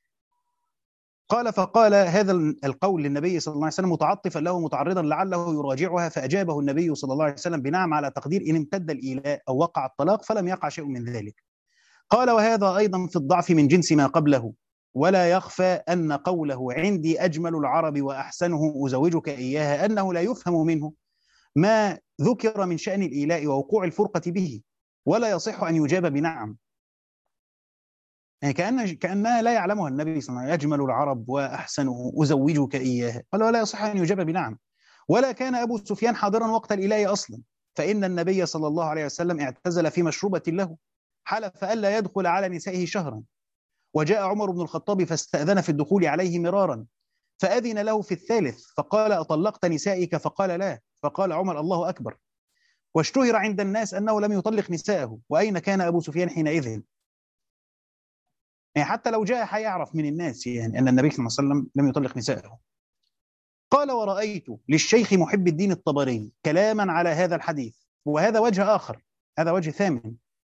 قال: فقال هذا القول للنبي صلى الله عليه وسلم متعطفا له متعرضا لعله يراجعها، فاجابه النبي صلى الله عليه وسلم بنعم، على تقدير ان امتد الايلاء او وقع الطلاق، فلم يقع شيء من ذلك. قال: وهذا ايضا في الضعف من جنس ما قبله، ولا يخفى أن قوله عندي أجمل العرب وأحسنه أزوجك إياها أنه لا يفهم منه ما ذكر من شأن الإيلاء ووقوع الفرقة به، ولا يصح أن يجاب بنعم. يعني كأنها لا يعلمها النبي صلى الله عليه وسلم، أجمل العرب وأحسنه أزوجك إياها، قال ولا يصح أن يجاب بنعم. ولا كان أبو سفيان حاضرا وقت الإيلاء أصلا، فإن النبي صلى الله عليه وسلم اعتزل في مشروبة له، حلف ألا يدخل على نسائه شهرا، وجاء عمر بن الخطاب فاستأذن في الدخول عليه مرارا، فأذن له في الثالث فقال: أطلقت نسائك؟ فقال: لا. فقال عمر: الله أكبر. واشتهر عند الناس أنه لم يطلق نساءه. وأين كان أبو سفيان حينئذ؟ يعني حتى لو جاء حيعرف من الناس يعني أن النبي صلى الله عليه وسلم لم يطلق نساءه. قال: ورأيت للشيخ محب الدين الطبري كلاما على هذا الحديث، وهذا وجه آخر، هذا وجه ثامن.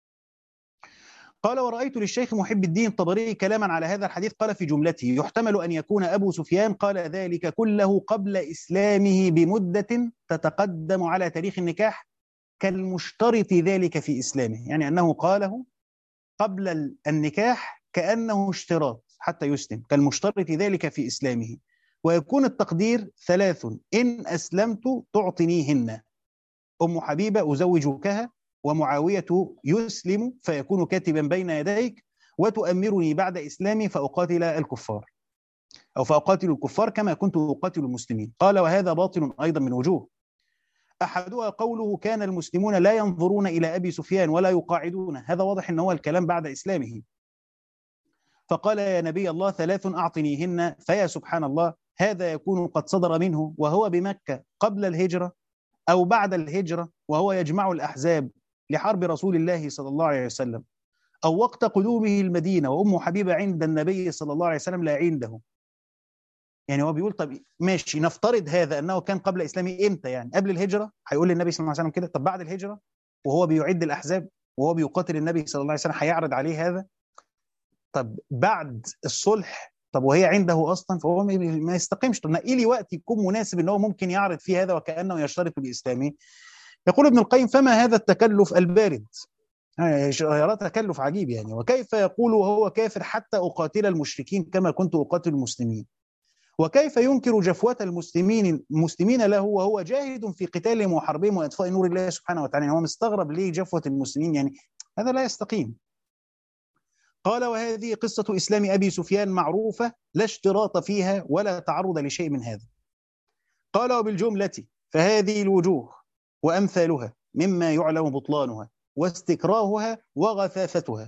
قال: ورأيت للشيخ محب الدين الطبري كلاما على هذا الحديث، قال في جملته: يحتمل أن يكون أبو سفيان قال ذلك كله قبل إسلامه بمدة تتقدم على تاريخ النكاح، كالمشترط ذلك في إسلامه، يعني أنه قاله قبل النكاح كأنه اشتراط حتى يسلم، كالمشترط ذلك في إسلامه. ويكون التقدير ثلاث: إن أسلمت تعطنيهن، أم حبيبة أزوجكها، ومعاوية يسلم فيكون كاتبا بين يديك، وتؤمرني بعد إسلامي فأقاتل الكفار. أو فأقاتل الكفار كما كنت أقاتل المسلمين. قال وهذا باطل أيضا من وجوه. أحدها قوله كان المسلمون لا ينظرون إلى أبي سفيان ولا يقاعدون، هذا واضح أن هو الكلام بعد إسلامه. فقال يا نبي الله ثلاث أعطنيهن، فيا سبحان الله هذا يكون قد صدر منه وهو بمكة قبل الهجرة أو بعد الهجرة وهو يجمع الأحزاب لحرب رسول الله صلى الله عليه وسلم، أو وقت قدومه المدينة وأم حبيبة عند النبي صلى الله عليه وسلم لا عنده. يعني هو بيقول طب ماشي نفترض هذا أنه كان قبل إسلامه إمتى؟ يعني قبل الهجرة هيقول للنبي صلى الله عليه وسلم كده. طب بعد الهجرة وهو بيعد الأحزاب وهو بيقاتل النبي صلى الله عليه وسلم هيعرض عليه هذا؟ طب بعد الصلح طب وهي عنده اصلا؟ فهو ما يستقيمش. طب نقي لي وقت يكون مناسب ان هو ممكن يعرض فيه هذا وكانه يشترط باسلامه. يقول ابن القيم فما هذا التكلف البارد؟ يرى تكلف عجيب يعني. وكيف يقول وهو كافر حتى اقاتل المشركين كما كنت اقاتل المسلمين؟ وكيف ينكر جفوة المسلمين له وهو جاهد في قتالهم وحربهم واطفاء نور الله سبحانه وتعالى؟ يعني هو مستغرب ليه جفوة المسلمين؟ يعني هذا لا يستقيم. قال وهذه قصة إسلام أبي سفيان معروفة لا اشتراط فيها ولا تعرض لشيء من هذا. قال وبالجملة فهذه الوجوه وأمثالها مما يعلم بطلانها واستكراهها وغثاثتها،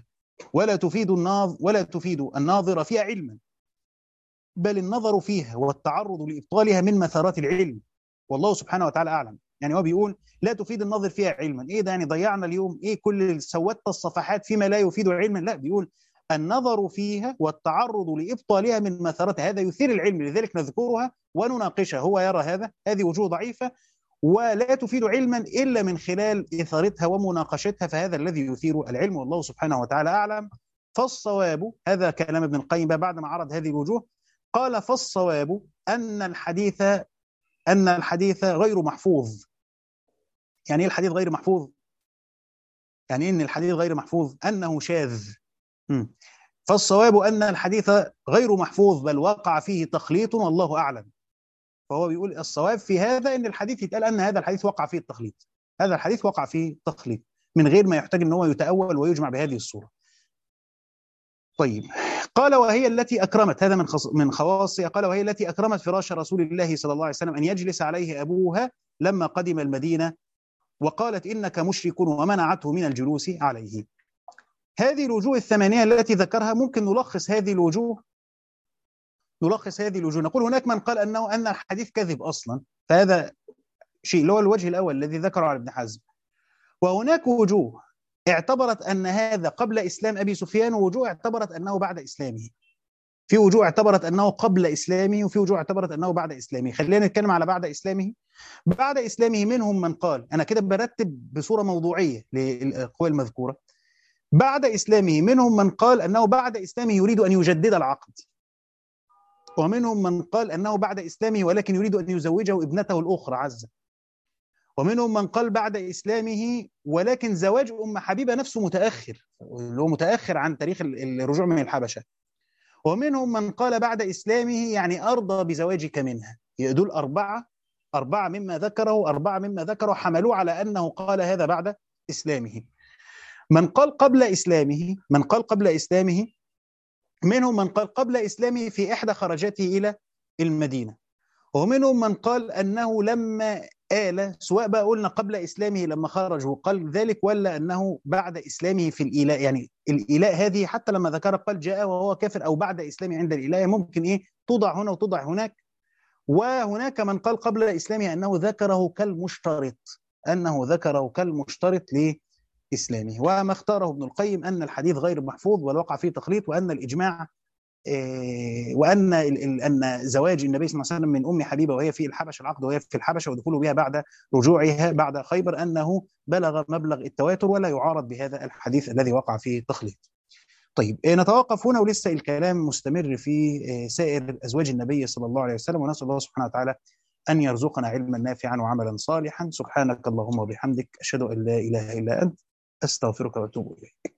ولا تفيد الناظر فيها علما، بل النظر فيها والتعرض لإبطالها من مثارات العلم، والله سبحانه وتعالى أعلم. يعني هو بيقول لا تفيد الناظر فيها علما. ايه ده يعني؟ ضيعنا اليوم ايه كل سودت الصفحات فيما لا يفيد علما؟ لا، بيقول النظر فيها والتعرض لإبطالها من مثارات هذا يثير العلم، لذلك نذكرها ونناقشها. هو يرى هذا، هذه وجوه ضعيفة ولا تفيد علما إلا من خلال إثارتها ومناقشتها، فهذا الذي يثير العلم، والله سبحانه وتعالى أعلم. فالصواب، هذا كلام ابن القيم بعد ما عرض هذه الوجوه، قال فالصواب أن الحديث غير محفوظ. يعني إيه الحديث غير محفوظ؟ يعني إن الحديث غير محفوظ أنه شاذ. فالصواب أن الحديث غير محفوظ بل وقع فيه تخليط والله أعلم. فهو بيقول الصواب في هذا أن الحديث يتقال أن هذا الحديث وقع فيه التخليط، هذا الحديث وقع فيه تخليط من غير ما يحتاج أن هو يتأول ويجمع بهذه الصورة. طيب، قال وهي التي أكرمت، هذا من خواصها، قال وهي التي أكرمت فراش رسول الله صلى الله عليه وسلم أن يجلس عليه أبوها لما قدم المدينة، وقالت إنك مشرك ومنعته من الجلوس عليه. هذه الوجوه الثمانية التي ذكرها ممكن نلخص هذه الوجوه. نقول هناك من قال أن الحديث كذب أصلا، فهذا شيء اللي هو الوجه الأول الذي ذكره على ابن حزم. وهناك وجوه اعتبرت أن هذا قبل إسلام أبي سفيان، ووجوه اعتبرت أنه بعد إسلامه. في وجوه اعتبرت أنه قبل إسلامه وفي وجوه اعتبرت أنه بعد إسلامه. خلينا نتكلم على بعد إسلامه. بعد إسلامه منهم من قال، أنا كده برتب بصورة موضوعية للأقوال المذكورة. بعد إسلامه منهم من قال أنه بعد إسلامه يريد أن يجدد العقد، ومنهم من قال أنه بعد إسلامه ولكن يريد أن يزوجه ابنته الأخرى عزة، ومنهم من قال بعد إسلامه ولكن زواج أم حبيبة نفسه متأخر، اللي هو متأخر عن تاريخ الرجوع من الحبشة. ومنهم من قال بعد إسلامه يعني أرضى بزواجك منها. دول أربعة مما ذكره حملوه على أنه قال هذا بعد إسلامه. من قال قبل إسلامه منهم من قال قبل إسلامه في إحدى خرجاته إلى المدينة، ومنهم من قال أنه لما آل، سواء بقى قلنا قبل إسلامه لما خرج وقال ذلك، ولا أنه بعد إسلامه في الإيلاء. يعني الإيلاء هذه حتى لما ذكر قال جاء وهو كافر أو بعد إسلامه عند الإيلاء، ممكن توضع هنا وتوضع هناك. وهناك من قال قبل إسلامه أنه ذكره كالمشترط لإسلامه. وما اختاره ابن القيم أن الحديث غير محفوظ والوقع فيه تخليط، وأن الإجماع وأن زواج النبي صلى الله عليه وسلم من أم حبيبة وهي في الحبشة، العقد وهي في الحبشة ودخوله بها بعد رجوعها بعد خيبر، أنه بلغ مبلغ التواتر ولا يعارض بهذا الحديث الذي وقع فيه تخليط. طيب، نتوقف هنا ولسه الكلام مستمر في سائر أزواج النبي صلى الله عليه وسلم، ونسأل الله سبحانه وتعالى أن يرزقنا علما نافعا وعملا صالحا. سبحانك اللهم وبحمدك، أشهد أن لا إله إلا أنت، أستغفرك وأتوب إليك.